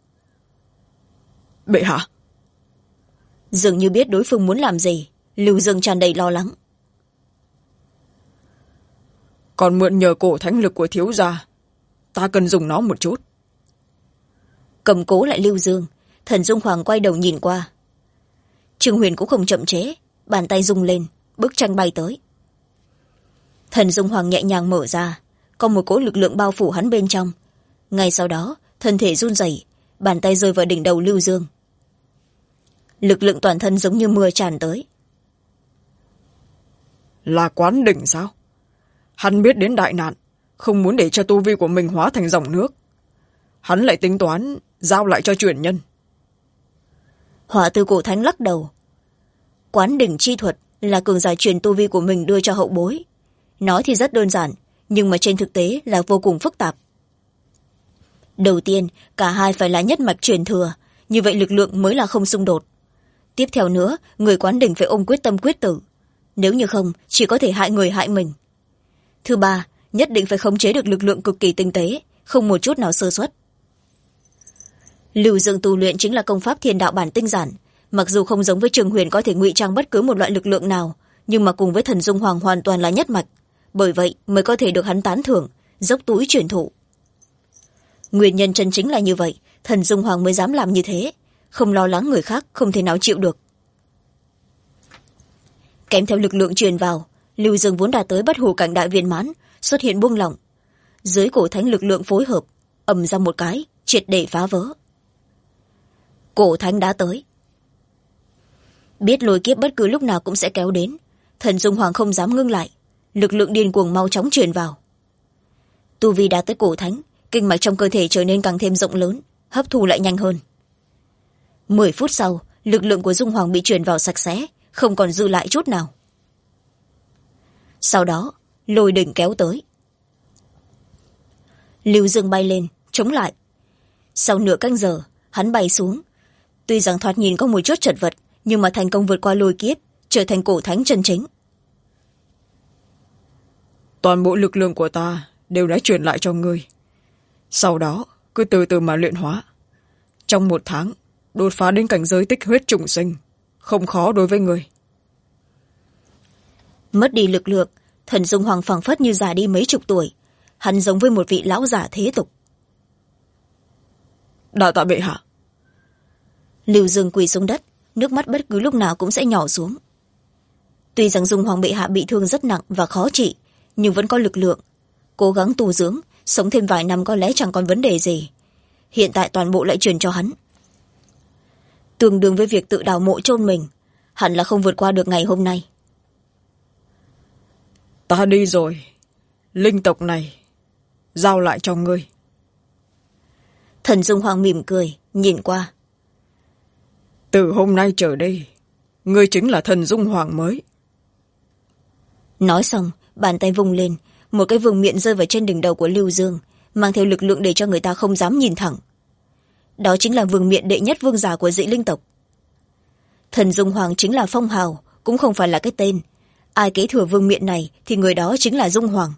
Bệ hạ. Dường như biết đối phương muốn làm gì, Lưu Dương tràn đầy lo lắng. Còn mượn nhờ cổ thánh lực của thiếu gia, ta cần dùng nó một chút. Cầm cố lại Lưu Dương, thần dung hoàng quay đầu nhìn qua. Trương Huyền cũng không chậm chế, bàn tay rung lên, bức tranh bay tới. Thần dung hoàng nhẹ nhàng mở ra, có một cỗ lực lượng bao phủ hắn bên trong. Ngay sau đó thân thể run rẩy, bàn tay rơi vào đỉnh đầu Lưu Dương. Lực lượng toàn thân giống như mưa tràn tới. Là Quán Đỉnh sao? Hắn biết đến đại nạn, không muốn để cho tu vi của mình hóa thành dòng nước. Hắn lại tính toán giao lại cho truyền nhân. Hỏa Tư Cổ Thánh lắc đầu. Quán Đỉnh chi thuật là cường giả truyền tu vi của mình đưa cho hậu bối. Nói thì rất đơn giản, nhưng mà trên thực tế là vô cùng phức tạp. Đầu tiên, cả hai phải là nhất mạch truyền thừa, như vậy lực lượng mới là không xung đột. Tiếp theo nữa, người Quán Đỉnh phải ôm quyết tâm quyết tử. Nếu như không, chỉ có thể hại người hại mình. Thứ ba, nhất định phải khống chế được lực lượng cực kỳ tinh tế, không một chút nào sơ suất. Lưu Dương tu luyện chính là công pháp thiên đạo bản tinh giản, mặc dù không giống với Trường Huyền có thể ngụy trang bất cứ một loại lực lượng nào, nhưng mà cùng với thần dung hoàng hoàn toàn là nhất mạch, bởi vậy mới có thể được hắn tán thưởng, dốc túi truyền thụ. Nguyên nhân chân chính là như vậy, thần dung hoàng mới dám làm như thế, không lo lắng người khác không thể nào chịu được. Kèm theo lực lượng truyền vào, Lưu Dương vốn đã tới bất hủ cảnh đại viên mãn, xuất hiện buông lỏng. Dưới cổ thánh lực lượng phối hợp, ầm ra một cái, triệt để phá vỡ. Cổ thánh đã tới. Biết lôi kiếp bất cứ lúc nào cũng sẽ kéo đến, thần dung hoàng không dám ngưng lại, lực lượng điên cuồng mau chóng truyền vào. Tu vi đã tới cổ thánh, kinh mạch trong cơ thể trở nên càng thêm rộng lớn, hấp thu lại nhanh hơn. 10 phút sau, lực lượng của dung hoàng bị truyền vào sạch sẽ, không còn dư lại chút nào. Sau đó, lôi đỉnh kéo tới. Lưu Dương bay lên, chống lại. Sau nửa canh giờ, hắn bay xuống. Tuy rằng thoạt nhìn có một chút chật vật, nhưng mà thành công vượt qua lôi kiếp, trở thành cổ thánh chân chính. Toàn bộ lực lượng của ta đều đã truyền lại cho ngươi. Sau đó, cứ từ từ mà luyện hóa. Trong 1 tháng, đột phá đến cảnh giới tích huyết trùng sinh, không khó đối với ngươi. Mất đi lực lượng, thần dung hoàng phảng phất như già đi mấy chục tuổi. Hắn giống với một vị lão giả thế tục. Đa tạ bệ hạ. Lưu Dương quỳ xuống đất, nước mắt bất cứ lúc nào cũng sẽ nhỏ xuống. Tuy rằng dung hoàng bệ hạ bị thương rất nặng và khó trị, nhưng vẫn có lực lượng. Cố gắng tu dưỡng, sống thêm vài năm có lẽ chẳng còn vấn đề gì. Hiện tại toàn bộ lại truyền cho hắn. tương đương với việc tự đào mộ chôn mình, hẳn là không vượt qua được ngày hôm nay. Ta đi rồi, linh tộc này giao lại cho ngươi. Thần Dung Hoàng mỉm cười nhìn qua. Từ hôm nay trở đi, ngươi chính là thần Dung Hoàng mới. Nói xong, bàn tay vung lên, một cái vương miện rơi vào trên đỉnh đầu của Lưu Dương, mang theo lực lượng để cho người ta không dám nhìn thẳng. Đó chính là vương miện đệ nhất vương giả của dị linh tộc. Thần Dung Hoàng chính là phong hào, cũng không phải là cái tên. Ai kế thừa vương miện này thì người đó chính là Dung Hoàng.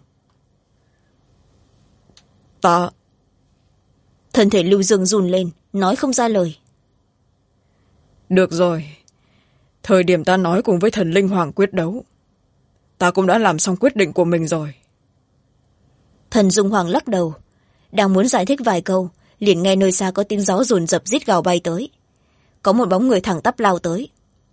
Ta... Thân thể Lưu Dương run lên, nói không ra lời. Được rồi, thời điểm ta nói cùng với thần linh hoàng quyết đấu, ta cũng đã làm xong quyết định của mình rồi. Thần Dung Hoàng lắc đầu, đang muốn giải thích vài câu, liền nghe nơi xa có tiếng gió dồn dập rít gào bay tới. Có một bóng người thẳng tắp lao tới.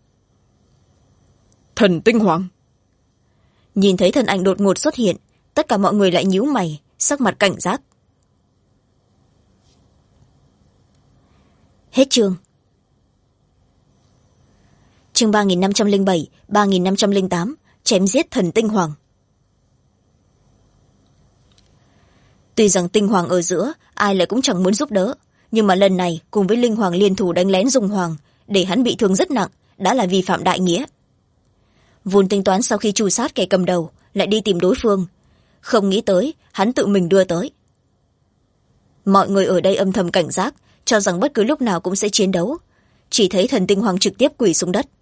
Thần Tinh Hoàng. Nhìn thấy thân ảnh đột ngột xuất hiện, tất cả mọi người lại nhíu mày, sắc mặt cảnh giác. Hết chương. Chương 3507, 3508, chém giết thần Tinh Hoàng. Tuy rằng Tinh Hoàng ở giữa, ai lại cũng chẳng muốn giúp đỡ, nhưng mà lần này cùng với Linh Hoàng liên thủ đánh lén Dung Hoàng, để hắn bị thương rất nặng, đã là vi phạm đại nghĩa. Vốn tính toán sau khi tru sát kẻ cầm đầu, lại đi tìm đối phương. Không nghĩ tới, hắn tự mình đưa tới. Mọi người ở đây âm thầm cảnh giác, cho rằng bất cứ lúc nào cũng sẽ chiến đấu. Chỉ thấy thần Tinh Hoàng trực tiếp quỳ xuống đất.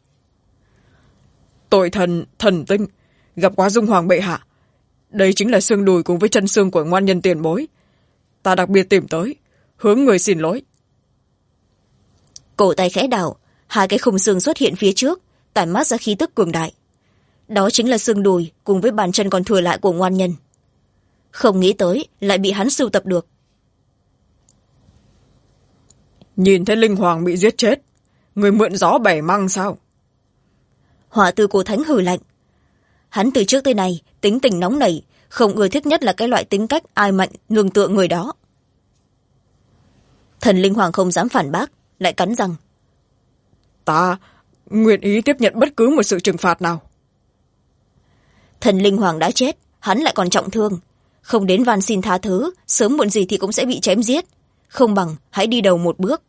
Tội thần Tinh, gặp quá Dung Hoàng bệ hạ. Đây chính là xương đùi cùng với chân xương của ngoan nhân tiền bối. Ta đặc biệt tìm tới, hướng người xin lỗi. Cổ tay khẽ đảo, hai cái khung xương xuất hiện phía trước, tản mát ra khí tức cường đại. Đó chính là xương đùi cùng với bàn chân còn thừa lại của ngoan nhân. Không nghĩ tới lại bị hắn sưu tập được. Nhìn thấy Linh Hoàng bị giết chết, người mượn gió bẻ măng sao? Hỏa Tư Cổ Thánh hừ lạnh. Hắn từ trước tới nay tính tình nóng nảy, không ưa thích nhất là cái loại tính cách ai mạnh nương tựa người đó. Thần Linh Hoàng không dám phản bác, lại cắn răng. Ta nguyện ý tiếp nhận bất cứ một sự trừng phạt nào. Thần Linh Hoàng đã chết, hắn lại còn trọng thương, không đến van xin tha thứ, sớm muộn gì thì cũng sẽ bị chém giết. Không bằng hãy đi đầu một bước.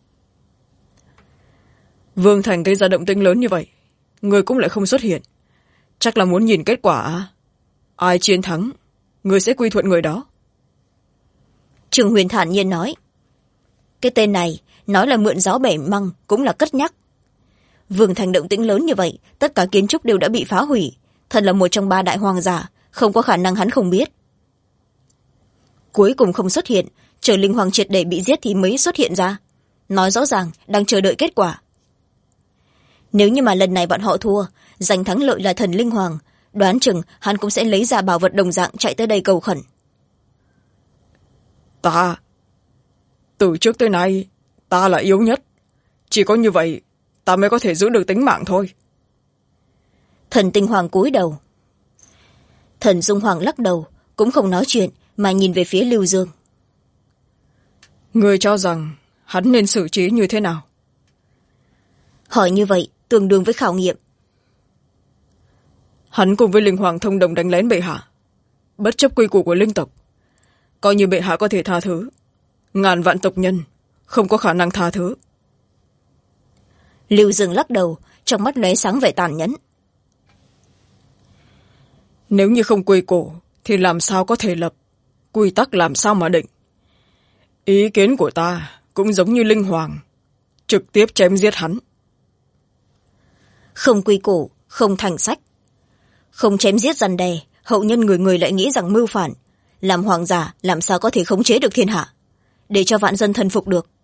Vương Thành gây ra động tĩnh lớn như vậy, người cũng lại không xuất hiện, chắc là muốn nhìn kết quả à? Ai chiến thắng, người sẽ quy thuận người đó. Trương Huyền thản nhiên nói. Cái tên này nói là mượn gió bẻ măng cũng là cất nhắc. Vương Thành động tĩnh lớn như vậy, tất cả kiến trúc đều đã bị phá hủy. Thật là một trong ba đại hoàng giả, không có khả năng hắn không biết. Cuối cùng không xuất hiện, chờ Linh Hoàng triệt để bị giết thì mới xuất hiện ra. Nói rõ ràng đang chờ đợi kết quả. Nếu như mà lần này bọn họ thua, giành thắng lợi là thần Linh Hoàng, đoán chừng hắn cũng sẽ lấy ra bảo vật đồng dạng chạy tới đây cầu khẩn. Ta từ trước tới nay, ta là yếu nhất. Chỉ có như vậy, ta mới có thể giữ được tính mạng thôi. Thần Tinh Hoàng cúi đầu. Thần Dung Hoàng lắc đầu, cũng không nói chuyện, mà nhìn về phía Lưu Dương. Người cho rằng hắn nên xử trí như thế nào? Hỏi như vậy, tương đương với khảo nghiệm. Hắn cùng với Linh Hoàng thông đồng đánh lén bệ hạ, bất chấp quy củ của linh tộc. Coi như bệ hạ có thể tha thứ, ngàn vạn tộc nhân không có khả năng tha thứ. Lưu Dương lắc đầu, trong mắt lóe sáng vẻ tàn nhẫn. Nếu như không quy củ thì làm sao có thể lập, quy tắc làm sao mà định. Ý kiến của ta cũng giống như Linh Hoàng, trực tiếp chém giết hắn. Không quy củ, không thành sách. Không chém giết răn đe, hậu nhân người người lại nghĩ rằng mưu phản. Làm hoàng giả làm sao có thể khống chế được thiên hạ, để cho vạn dân thần phục được.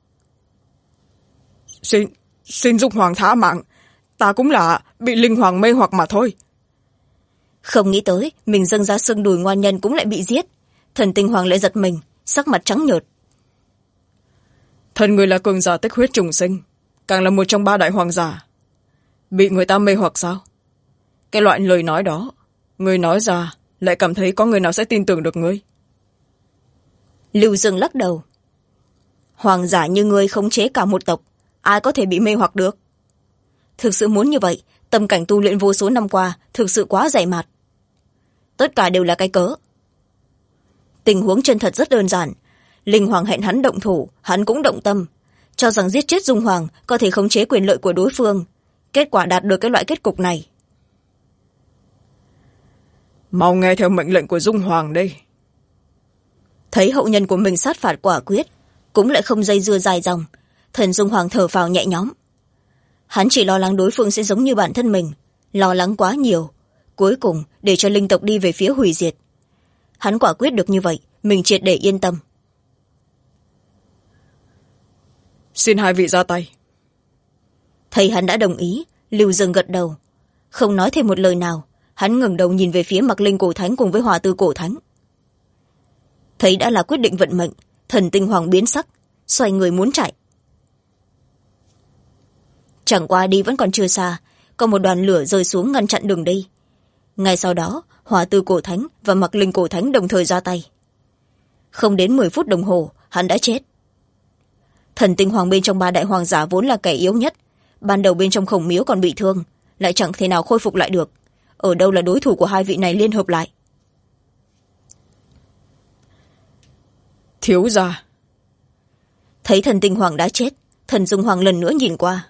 Xin Dung Hoàng thả mạng, ta cũng là bị Linh Hoàng mê hoặc mà thôi. Không nghĩ tới mình dâng ra xương đùi ngoan nhân cũng lại bị giết. Thần Tinh Hoàng lại giật mình, sắc mặt trắng nhợt. Thần người là cường giả tích huyết trùng sinh, càng là một trong ba đại hoàng giả. Bị người ta mê hoặc sao? Cái loại lời nói đó, người nói ra lại cảm thấy có người nào sẽ tin tưởng được ngươi? Lưu Dương lắc đầu. Hoàng giả như ngươi khống chế cả một tộc, ai có thể bị mê hoặc được. Thực sự muốn như vậy, tâm cảnh tu luyện vô số năm qua thực sự quá dày mạt. Tất cả đều là cái cớ. Tình huống chân thật rất đơn giản. Linh Hoàng hẹn hắn động thủ, hắn cũng động tâm, cho rằng giết chết Dung Hoàng có thể khống chế quyền lợi của đối phương. Kết quả đạt được cái loại kết cục này. Mau nghe theo mệnh lệnh của Dung Hoàng đây. Thấy hậu nhân của mình sát phạt quả quyết, cũng lại không dây dưa dài dòng, thần Dung Hoàng thở phào nhẹ nhõm. Hắn chỉ lo lắng đối phương sẽ giống như bản thân mình, lo lắng quá nhiều, cuối cùng để cho linh tộc đi về phía hủy diệt. Hắn quả quyết được như vậy, mình triệt để yên tâm. Xin hai vị ra tay. Thấy hắn đã đồng ý, Lưu Dương gật đầu, không nói thêm một lời nào. Hắn ngẩng đầu nhìn về phía Mặc Linh cổ thánh cùng với Hỏa Tư cổ thánh. Thấy đã là quyết định vận mệnh, thần Tinh Hoàng biến sắc, xoay người muốn chạy. Chẳng qua đi vẫn còn chưa xa, có một đoàn lửa rơi xuống ngăn chặn đường đi. Ngay sau đó, Hỏa Tư cổ thánh và Mặc Linh cổ thánh đồng thời ra tay. Không đến 10 phút đồng hồ, hắn đã chết. Thần Tinh Hoàng bên trong ba đại hoàng giả vốn là kẻ yếu nhất, ban đầu bên trong Khổng Miếu còn bị thương, lại chẳng thể nào khôi phục lại được. Ở đâu là đối thủ của hai vị này liên hợp lại? Thiếu gia. Thấy thần Tinh Hoàng đã chết, thần Dung Hoàng lần nữa nhìn qua.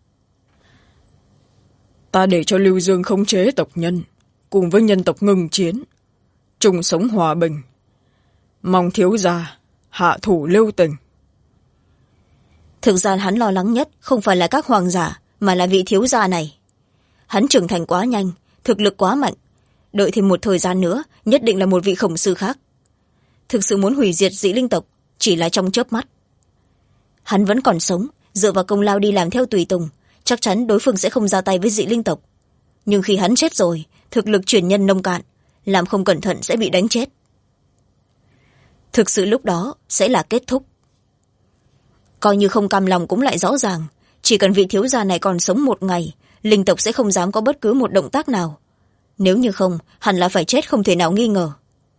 Ta để cho Lưu Dương khống chế tộc nhân, cùng với nhân tộc ngừng chiến, chung sống hòa bình. Mong thiếu gia hạ thủ lưu tình. Thực ra hắn lo lắng nhất không phải là các hoàng giả, mà là vị thiếu gia này. Hắn trưởng thành quá nhanh, thực lực quá mạnh, đợi thêm một thời gian nữa nhất định là một vị khổng sư khác. Thực sự muốn hủy diệt dị linh tộc chỉ là trong chớp mắt. Hắn vẫn còn sống, dựa vào công lao đi làm theo tùy tùng, chắc chắn đối phương sẽ không ra tay với dị linh tộc. Nhưng khi hắn chết rồi, thực lực truyền nhân nông cạn, làm không cẩn thận sẽ bị đánh chết. Thực sự lúc đó sẽ là kết thúc. Coi như không cam lòng cũng lại rõ ràng, chỉ cần vị thiếu gia này còn sống một ngày, linh tộc sẽ không dám có bất cứ một động tác nào. Nếu như không, hẳn là phải chết không thể nào nghi ngờ.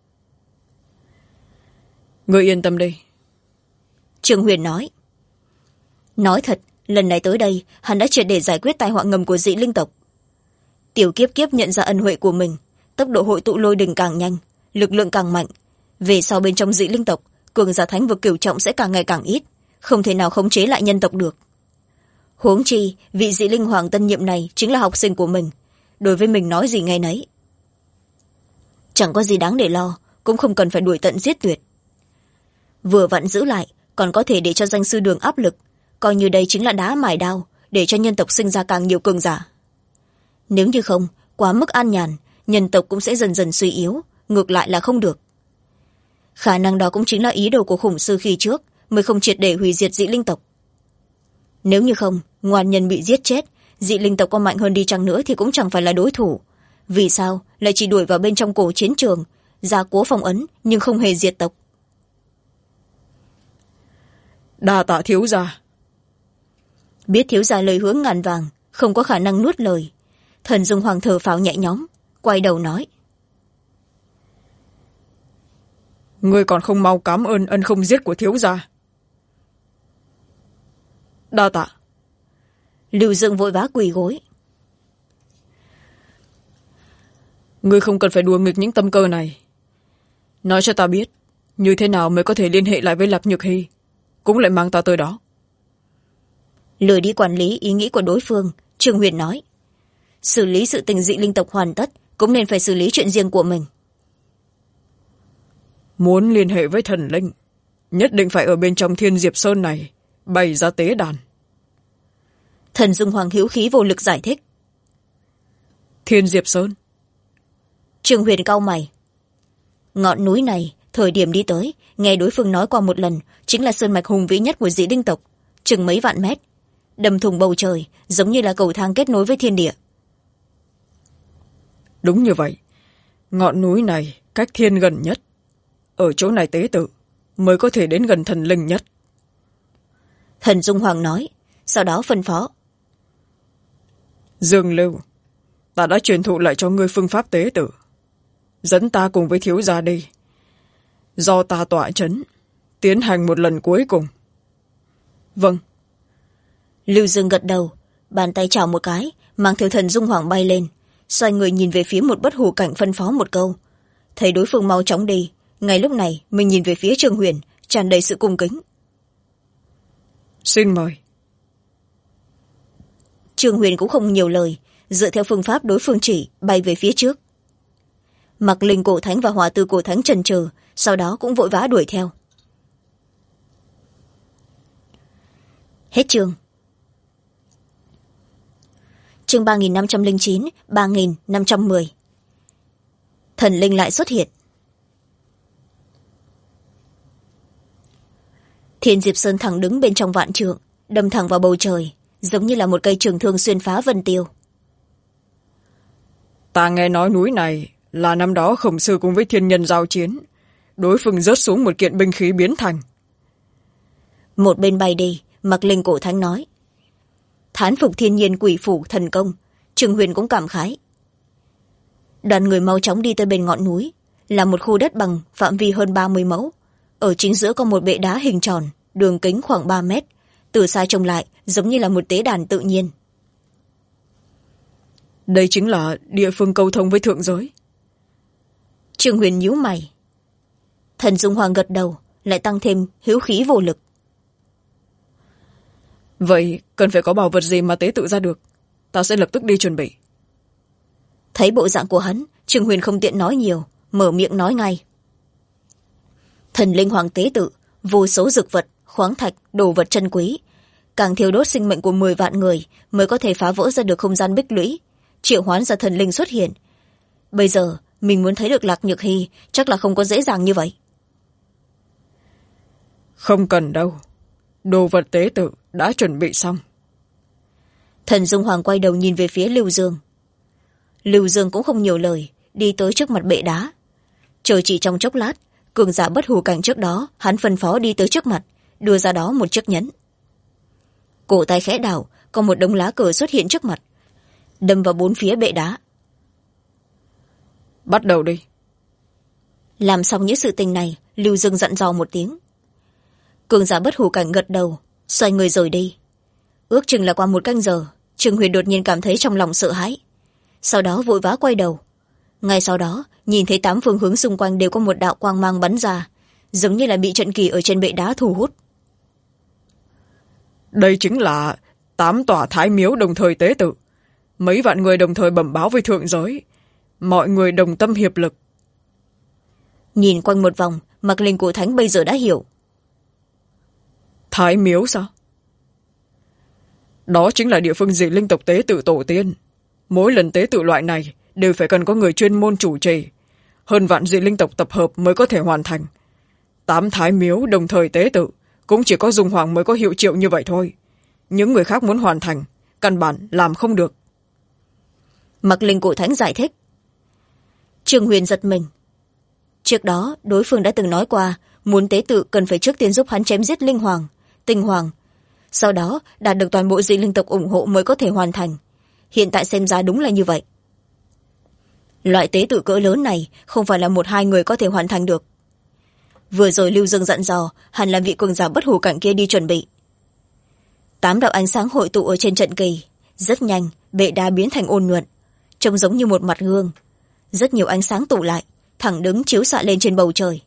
Ngươi yên tâm đi. Trương Huyền nói. Nói thật, lần này tới đây, hắn đã triệt để giải quyết tai họa ngầm của dị linh tộc. Tiểu Kiếp Kiếp nhận ra ân huệ của mình, tốc độ hội tụ lôi đình càng nhanh, lực lượng càng mạnh. Về sau bên trong dị linh tộc, cường giả thánh vực cửu trọng sẽ càng ngày càng ít, không thể nào khống chế lại nhân tộc được. Huống chi, vị dị linh hoàng tân nhiệm này chính là học sinh của mình, đối với mình nói gì nghe nấy. Chẳng có gì đáng để lo, cũng không cần phải đuổi tận giết tuyệt. Vừa vặn giữ lại, còn có thể để cho danh sư đường áp lực, coi như đây chính là đá mài đao, để cho nhân tộc sinh ra càng nhiều cường giả. Nếu như không, quá mức an nhàn, nhân tộc cũng sẽ dần dần suy yếu, ngược lại là không được. Khả năng đó cũng chính là ý đồ của khủng sư khi trước, mới không triệt để hủy diệt dị linh tộc. Nếu như không, ngoan nhân bị giết chết, dị linh tộc có mạnh hơn đi chăng nữa thì cũng chẳng phải là đối thủ. Vì sao lại chỉ đuổi vào bên trong cổ chiến trường, gia cố phong ấn nhưng không hề diệt tộc? Đa tạ thiếu gia. Biết thiếu gia lời hứa ngàn vàng, không có khả năng nuốt lời. Thần Dung Hoàng thở phào nhẹ nhõm, quay đầu nói. Ngươi còn không mau cảm ơn ân không giết của thiếu gia. Đa tạ. Lưu Dương vội vã quỳ gối. Ngươi không cần phải đùa nghịch những tâm cơ này. Nói cho ta biết, như thế nào mới có thể liên hệ lại với Lạp Nhược Hy, cũng lại mang ta tới đó. Lười đi quản lý ý nghĩ của đối phương, Trương Huyền nói. Xử lý sự tình dị linh tộc hoàn tất, cũng nên phải xử lý chuyện riêng của mình. Muốn liên hệ với thần linh, nhất định phải ở bên trong Thiên Diệp Sơn này bày ra tế đàn. Thần Dung Hoàng hữu khí vô lực giải thích. Thiên Diệp Sơn? Trương Huyền cau mày. Ngọn núi này, thời điểm đi tới, nghe đối phương nói qua một lần, chính là sơn mạch hùng vĩ nhất của dị linh tộc, chừng mấy vạn mét, đâm thủng bầu trời, giống như là cầu thang kết nối với thiên địa. Đúng như vậy, ngọn núi này cách thiên gần nhất, ở chỗ này tế tự mới có thể đến gần thần linh nhất. Thần Dung Hoàng nói, sau đó phân phó. Dương Lưu, ta đã truyền thụ lại cho ngươi phương pháp tế tự, dẫn ta cùng với thiếu gia đi, do ta tọa chấn tiến hành một lần cuối cùng. Vâng. Lưu Dương gật đầu, bàn tay chảo một cái, mang theo thần dung hoàng bay lên, xoay người nhìn về phía một bất hủ cảnh phân phó một câu. Thấy đối phương mau chóng đi, ngay lúc này mình nhìn về phía Trương Huyền, tràn đầy sự cung kính. Xin mời. Trương Huyền cũng không nhiều lời, dựa theo phương pháp đối phương chỉ, bay về phía trước. Mặc Linh cổ thánh và Hỏa Tư cổ thánh chần chừ, sau đó cũng vội vã đuổi theo. Hết chương. Chương 3509, 3510. Thần linh lại xuất hiện. Thiên Diệp Sơn thẳng đứng bên trong vạn trượng, đâm thẳng vào bầu trời, giống như là một cây trường thương xuyên phá vân tiêu. Ta nghe nói núi này là năm đó Khổng Sư cùng với thiên nhân giao chiến, đối phương rớt xuống một kiện binh khí biến thành. Một bên bay đi, Mặc Linh cổ thánh nói. Thán phục thiên nhiên quỷ phủ thần công, Trương Huyền cũng cảm khái. Đoàn người mau chóng đi tới bên ngọn núi, là một khu đất bằng phạm vi hơn 30 mẫu. Ở chính giữa có một bệ đá hình tròn, đường kính khoảng 3 mét, từ xa trông lại giống như là một tế đàn tự nhiên. Đây chính là địa phương câu thông với thượng giới. Trương Huyền nhíu mày. Thần Dung Hoàng gật đầu, lại tăng thêm hiếu khí vô lực. Vậy cần phải có bảo vật gì mà tế tự ra được? Ta sẽ lập tức đi chuẩn bị. Thấy bộ dạng của hắn, Trương Huyền không tiện nói nhiều, mở miệng nói ngay. Thần linh hoàng tế tự, vô số dược vật, khoáng thạch, đồ vật chân quý, càng thiêu đốt sinh mệnh của 10 vạn người mới có thể phá vỡ ra được không gian bích lũy, triệu hoán ra thần linh xuất hiện. Bây giờ mình muốn thấy được Lạc Nhược Hy chắc là không có dễ dàng như vậy. Không cần đâu, đồ vật tế tự đã chuẩn bị xong. Thần Dung Hoàng quay đầu nhìn về phía Lưu Dương. Lưu Dương cũng không nhiều lời, đi tới trước mặt bệ đá. Chờ chỉ trong chốc lát, cường giả bất hủ cảnh trước đó hắn phân phó đi tới trước mặt, đưa ra đó một chiếc nhẫn. Cổ tay khẽ đảo, có một đống lá cờ xuất hiện trước mặt, đâm vào bốn phía bệ đá. Bắt đầu đi. Làm xong những sự tình này, Lưu Dương dặn dò một tiếng. Cường giả bất hủ cảnh gật đầu, xoay người rời đi. Ước chừng là qua một canh giờ, Trương Huyền đột nhiên cảm thấy trong lòng sợ hãi, sau đó vội vã quay đầu. Ngay sau đó nhìn thấy 8 phương hướng xung quanh đều có một đạo quang mang bắn ra, giống như là bị trận kỳ ở trên bệ đá thu hút. Đây chính là 8 tòa thái miếu đồng thời tế tự, mấy vạn người đồng thời bẩm báo với thượng giới, mọi người đồng tâm hiệp lực. Nhìn quanh một vòng, Mặc Linh cổ thánh bây giờ đã hiểu. Thái miếu sao? Đó chính là địa phương dị linh tộc tế tự tổ tiên. Mỗi lần tế tự loại này đều phải cần có người chuyên môn chủ trì, hơn vạn dị linh tộc tập hợp mới có thể hoàn thành. 8 thái miếu đồng thời tế tự cũng chỉ có Dung Hoàng mới có hiệu triệu như vậy thôi. Những người khác muốn hoàn thành căn bản làm không được. Mặc Linh cổ thánh giải thích. Trương Huyền giật mình. Trước đó đối phương đã từng nói qua, muốn tế tự cần phải trước tiên giúp hắn chém giết linh hoàng, tinh hoàng, sau đó đạt được toàn bộ dị linh tộc ủng hộ mới có thể hoàn thành. Hiện tại xem ra đúng là như vậy. Loại tế tự cỡ lớn này không phải là 1-2 người có thể hoàn thành được. Vừa rồi Lưu Dương dặn dò hẳn là vị cường giả bất hủ cảnh kia đi chuẩn bị. 8 đạo ánh sáng hội tụ ở trên trận kỳ, rất nhanh bệ đá biến thành ôn nhuận, trông giống như một mặt gương. Rất nhiều ánh sáng tụ lại, thẳng đứng chiếu xạ lên trên bầu trời.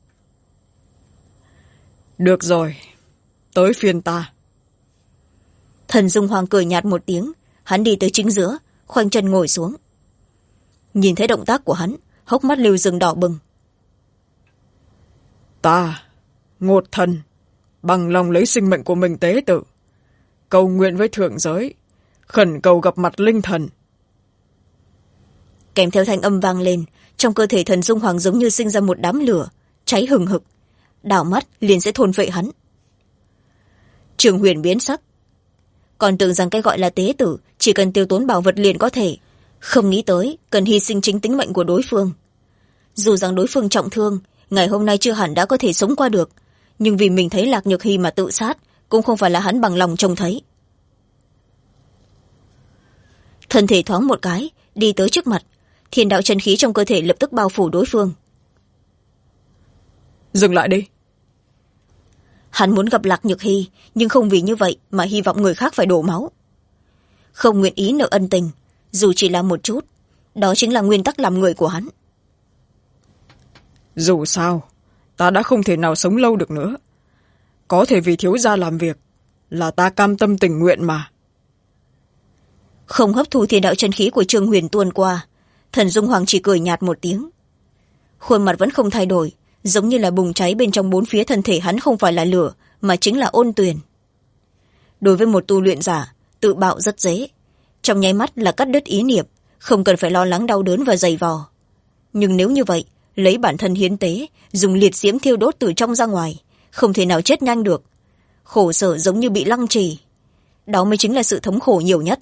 Được rồi, tới phiên ta. Thần Dung Hoàng cười nhạt một tiếng, hắn đi tới chính giữa, khoanh chân ngồi xuống. Nhìn thấy động tác của hắn, hốc mắt Lưu Dương đỏ bừng. Ta, Ngột Thần, bằng lòng lấy sinh mệnh của mình tế tự, cầu nguyện với thượng giới, khẩn cầu gặp mặt linh thần. Kèm theo thanh âm vang lên, trong cơ thể Thần Dung Hoàng giống như sinh ra một đám lửa, cháy hừng hực, đảo mắt liền sẽ thôn phệ hắn. Trương Huyền biến sắc. Còn tưởng rằng cái gọi là tế tử chỉ cần tiêu tốn bảo vật liền có thể, không nghĩ tới cần hy sinh chính tính mệnh của đối phương. Dù rằng đối phương trọng thương, ngày hôm nay chưa hẳn đã có thể sống qua được, nhưng vì mình thấy Lạc Nhược Hy mà tự sát cũng không phải là hắn bằng lòng trông thấy. Thân thể thoáng một cái đi tới trước mặt, thiên đạo chân khí trong cơ thể lập tức bao phủ đối phương. Dừng lại đi. Hắn muốn gặp Lạc Nhược Hy, nhưng không vì như vậy mà hy vọng người khác phải đổ máu. Không nguyện ý nợ ân tình, dù chỉ là một chút. Đó chính là nguyên tắc làm người của hắn. Dù sao, ta đã không thể nào sống lâu được nữa. Có thể vì thiếu gia làm việc, là ta cam tâm tình nguyện mà. Không hấp thu thiên đạo chân khí của Trương Huyền tuôn qua, Thần Dung Hoàng chỉ cười nhạt một tiếng. Khuôn mặt vẫn không thay đổi, giống như là bùng cháy bên trong bốn phía thân thể hắn không phải là lửa, mà chính là ôn tuyền. Đối với một tu luyện giả, tự bạo rất dễ. Trong nháy mắt là cắt đứt ý niệm, không cần phải lo lắng đau đớn và dày vò. Nhưng nếu như vậy, lấy bản thân hiến tế, dùng liệt diễm thiêu đốt từ trong ra ngoài, không thể nào chết nhanh được. Khổ sở giống như bị lăng trì. Đó mới chính là sự thống khổ nhiều nhất.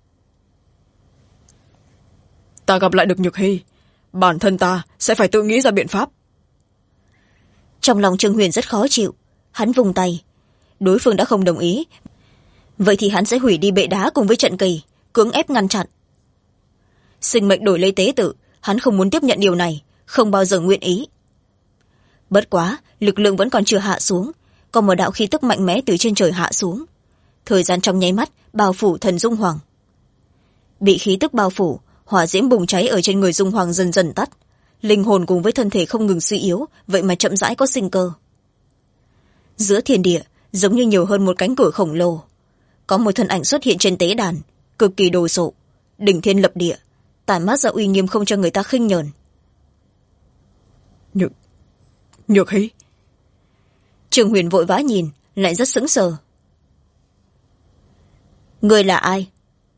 Ta gặp lại được Nhược Hy, bản thân ta sẽ phải tự nghĩ ra biện pháp. Trong lòng Trương Huyền rất khó chịu. Hắn vùng tay. Đối phương đã không đồng ý. Vậy thì hắn sẽ hủy đi bệ đá cùng với trận kỳ, cưỡng ép ngăn chặn. Sinh mệnh đổi lấy tế tự, hắn không muốn tiếp nhận điều này, không bao giờ nguyện ý. Bất quá, lực lượng vẫn còn chưa hạ xuống, còn một đạo khí tức mạnh mẽ từ trên trời hạ xuống. Thời gian trong nháy mắt bao phủ Thần Dung Hoàng. Bị khí tức bao phủ, hỏa diễm bùng cháy ở trên người Dung Hoàng dần dần tắt. Linh hồn cùng với thân thể không ngừng suy yếu, vậy mà chậm rãi có sinh cơ. Giữa thiên địa, giống như nhiều hơn một cánh cửa khổng lồ. Có một thân ảnh xuất hiện trên tế đàn, cực kỳ đồ sộ, đỉnh thiên lập địa, tản mát ra uy nghiêm không cho người ta khinh nhờn. Nhược Hy. Trương Huyền vội vã nhìn, lại rất sững sờ. Người là ai?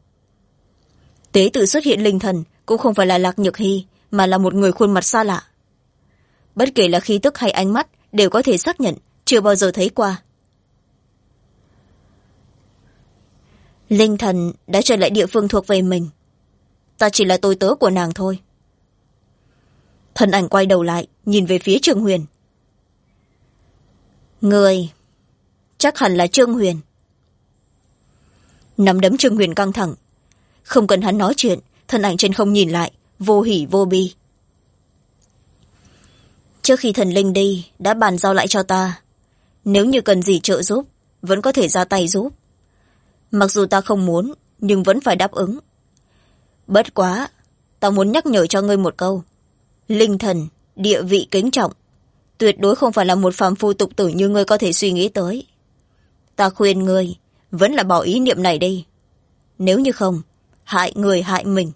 Tế tự xuất hiện linh thần cũng không phải là Lạc Nhược Hy, mà là một người khuôn mặt xa lạ. Bất kể là khí tức hay ánh mắt đều có thể xác nhận chưa bao giờ thấy qua. Linh thần đã trở lại địa phương thuộc về mình. Ta chỉ là tôi tớ của nàng thôi. Thân ảnh quay đầu lại, nhìn về phía Trương Huyền. Người chắc hẳn là Trương Huyền. Nắm đấm Trương Huyền căng thẳng. Không cần hắn nói chuyện, thân ảnh trên không nhìn lại, vô hỉ vô bi. Trước khi thần linh đi, đã bàn giao lại cho ta. Nếu như cần gì trợ giúp, vẫn có thể ra tay giúp. Mặc dù ta không muốn, nhưng vẫn phải đáp ứng. Bất quá, ta muốn nhắc nhở cho ngươi một câu. Linh thần, địa vị kính trọng, tuyệt đối không phải là một phàm phu tục tử như ngươi có thể suy nghĩ tới. Ta khuyên ngươi, vẫn là bỏ ý niệm này đi. Nếu như không, hại người hại mình.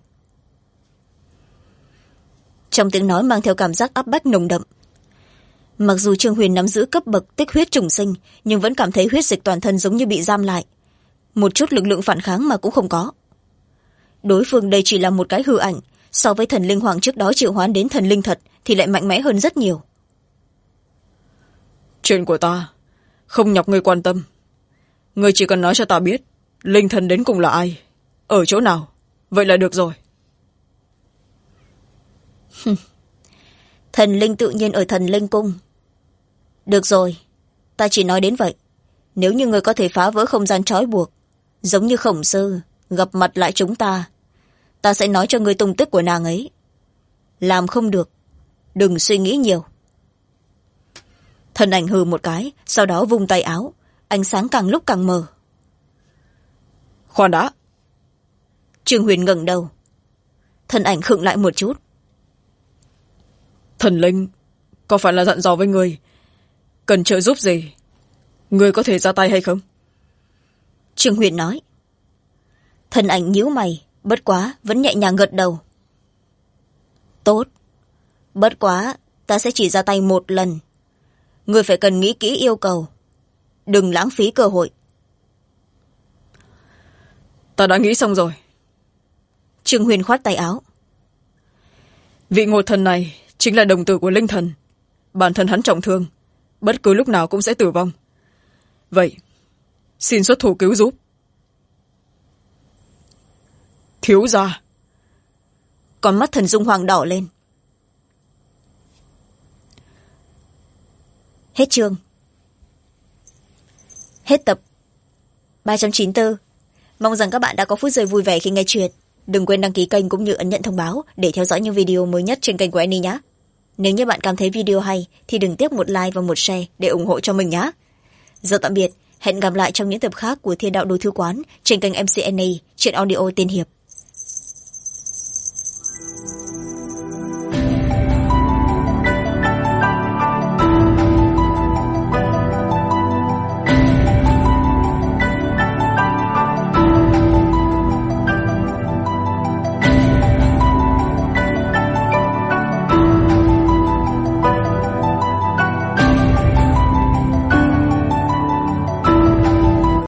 Trong tiếng nói mang theo cảm giác áp bách nồng đậm. Mặc dù Trương Huyền nắm giữ cấp bậc tích huyết trùng sinh, nhưng vẫn cảm thấy huyết dịch toàn thân giống như bị giam lại. Một chút lực lượng phản kháng mà cũng không có. Đối phương đây chỉ là một cái hư ảnh, so với thần linh hoàng trước đó triệu hoán đến thần linh thật thì lại mạnh mẽ hơn rất nhiều. Chuyện của ta không nhọc ngươi quan tâm. Ngươi chỉ cần nói cho ta biết linh thần đến cùng là ai, ở chỗ nào, vậy là được rồi. Thần linh tự nhiên ở thần linh cung. Được rồi, ta chỉ nói đến vậy. Nếu như người có thể phá vỡ không gian trói buộc, giống như Khổng Sư gặp mặt lại chúng ta sẽ nói cho người tung tích của nàng ấy. Làm không được, đừng suy nghĩ nhiều. Thân ảnh hừ một cái, sau đó vung tay áo, ánh sáng càng lúc càng mờ. Khoan đã. Trương Huyền ngẩng đầu. Thân ảnh khựng lại một chút. Thần linh có phải là dặn dò với người cần trợ giúp gì, người có thể ra tay hay không? Trương Huyền nói. Thân ảnh nhíu mày, bất quá vẫn nhẹ nhàng gật đầu. Tốt, bất quá ta sẽ chỉ ra tay một lần. Người phải cần nghĩ kỹ yêu cầu, đừng lãng phí cơ hội. Ta đã nghĩ xong rồi. Trương Huyền khoát tay áo. Vị Ngột thần này chính là đồng tử của linh thần. Bản thân hắn trọng thương, bất cứ lúc nào cũng sẽ tử vong. Vậy xin xuất thủ cứu giúp. Thiếu gia. Con mắt Thần Dung Hoàng đỏ lên. Hết chương. Hết tập 394. Mong rằng các bạn đã có phút giây vui vẻ khi nghe chuyện. Đừng quên đăng ký kênh cũng như ấn nhận thông báo để theo dõi những video mới nhất trên kênh của Annie nhé. Nếu như bạn cảm thấy video hay thì đừng tiếc một like và một share để ủng hộ cho mình nhé. Giờ tạm biệt, hẹn gặp lại trong những tập khác của Thiên Đạo Đồ Thư Quán trên kênh mcna trên audio tiên hiệp.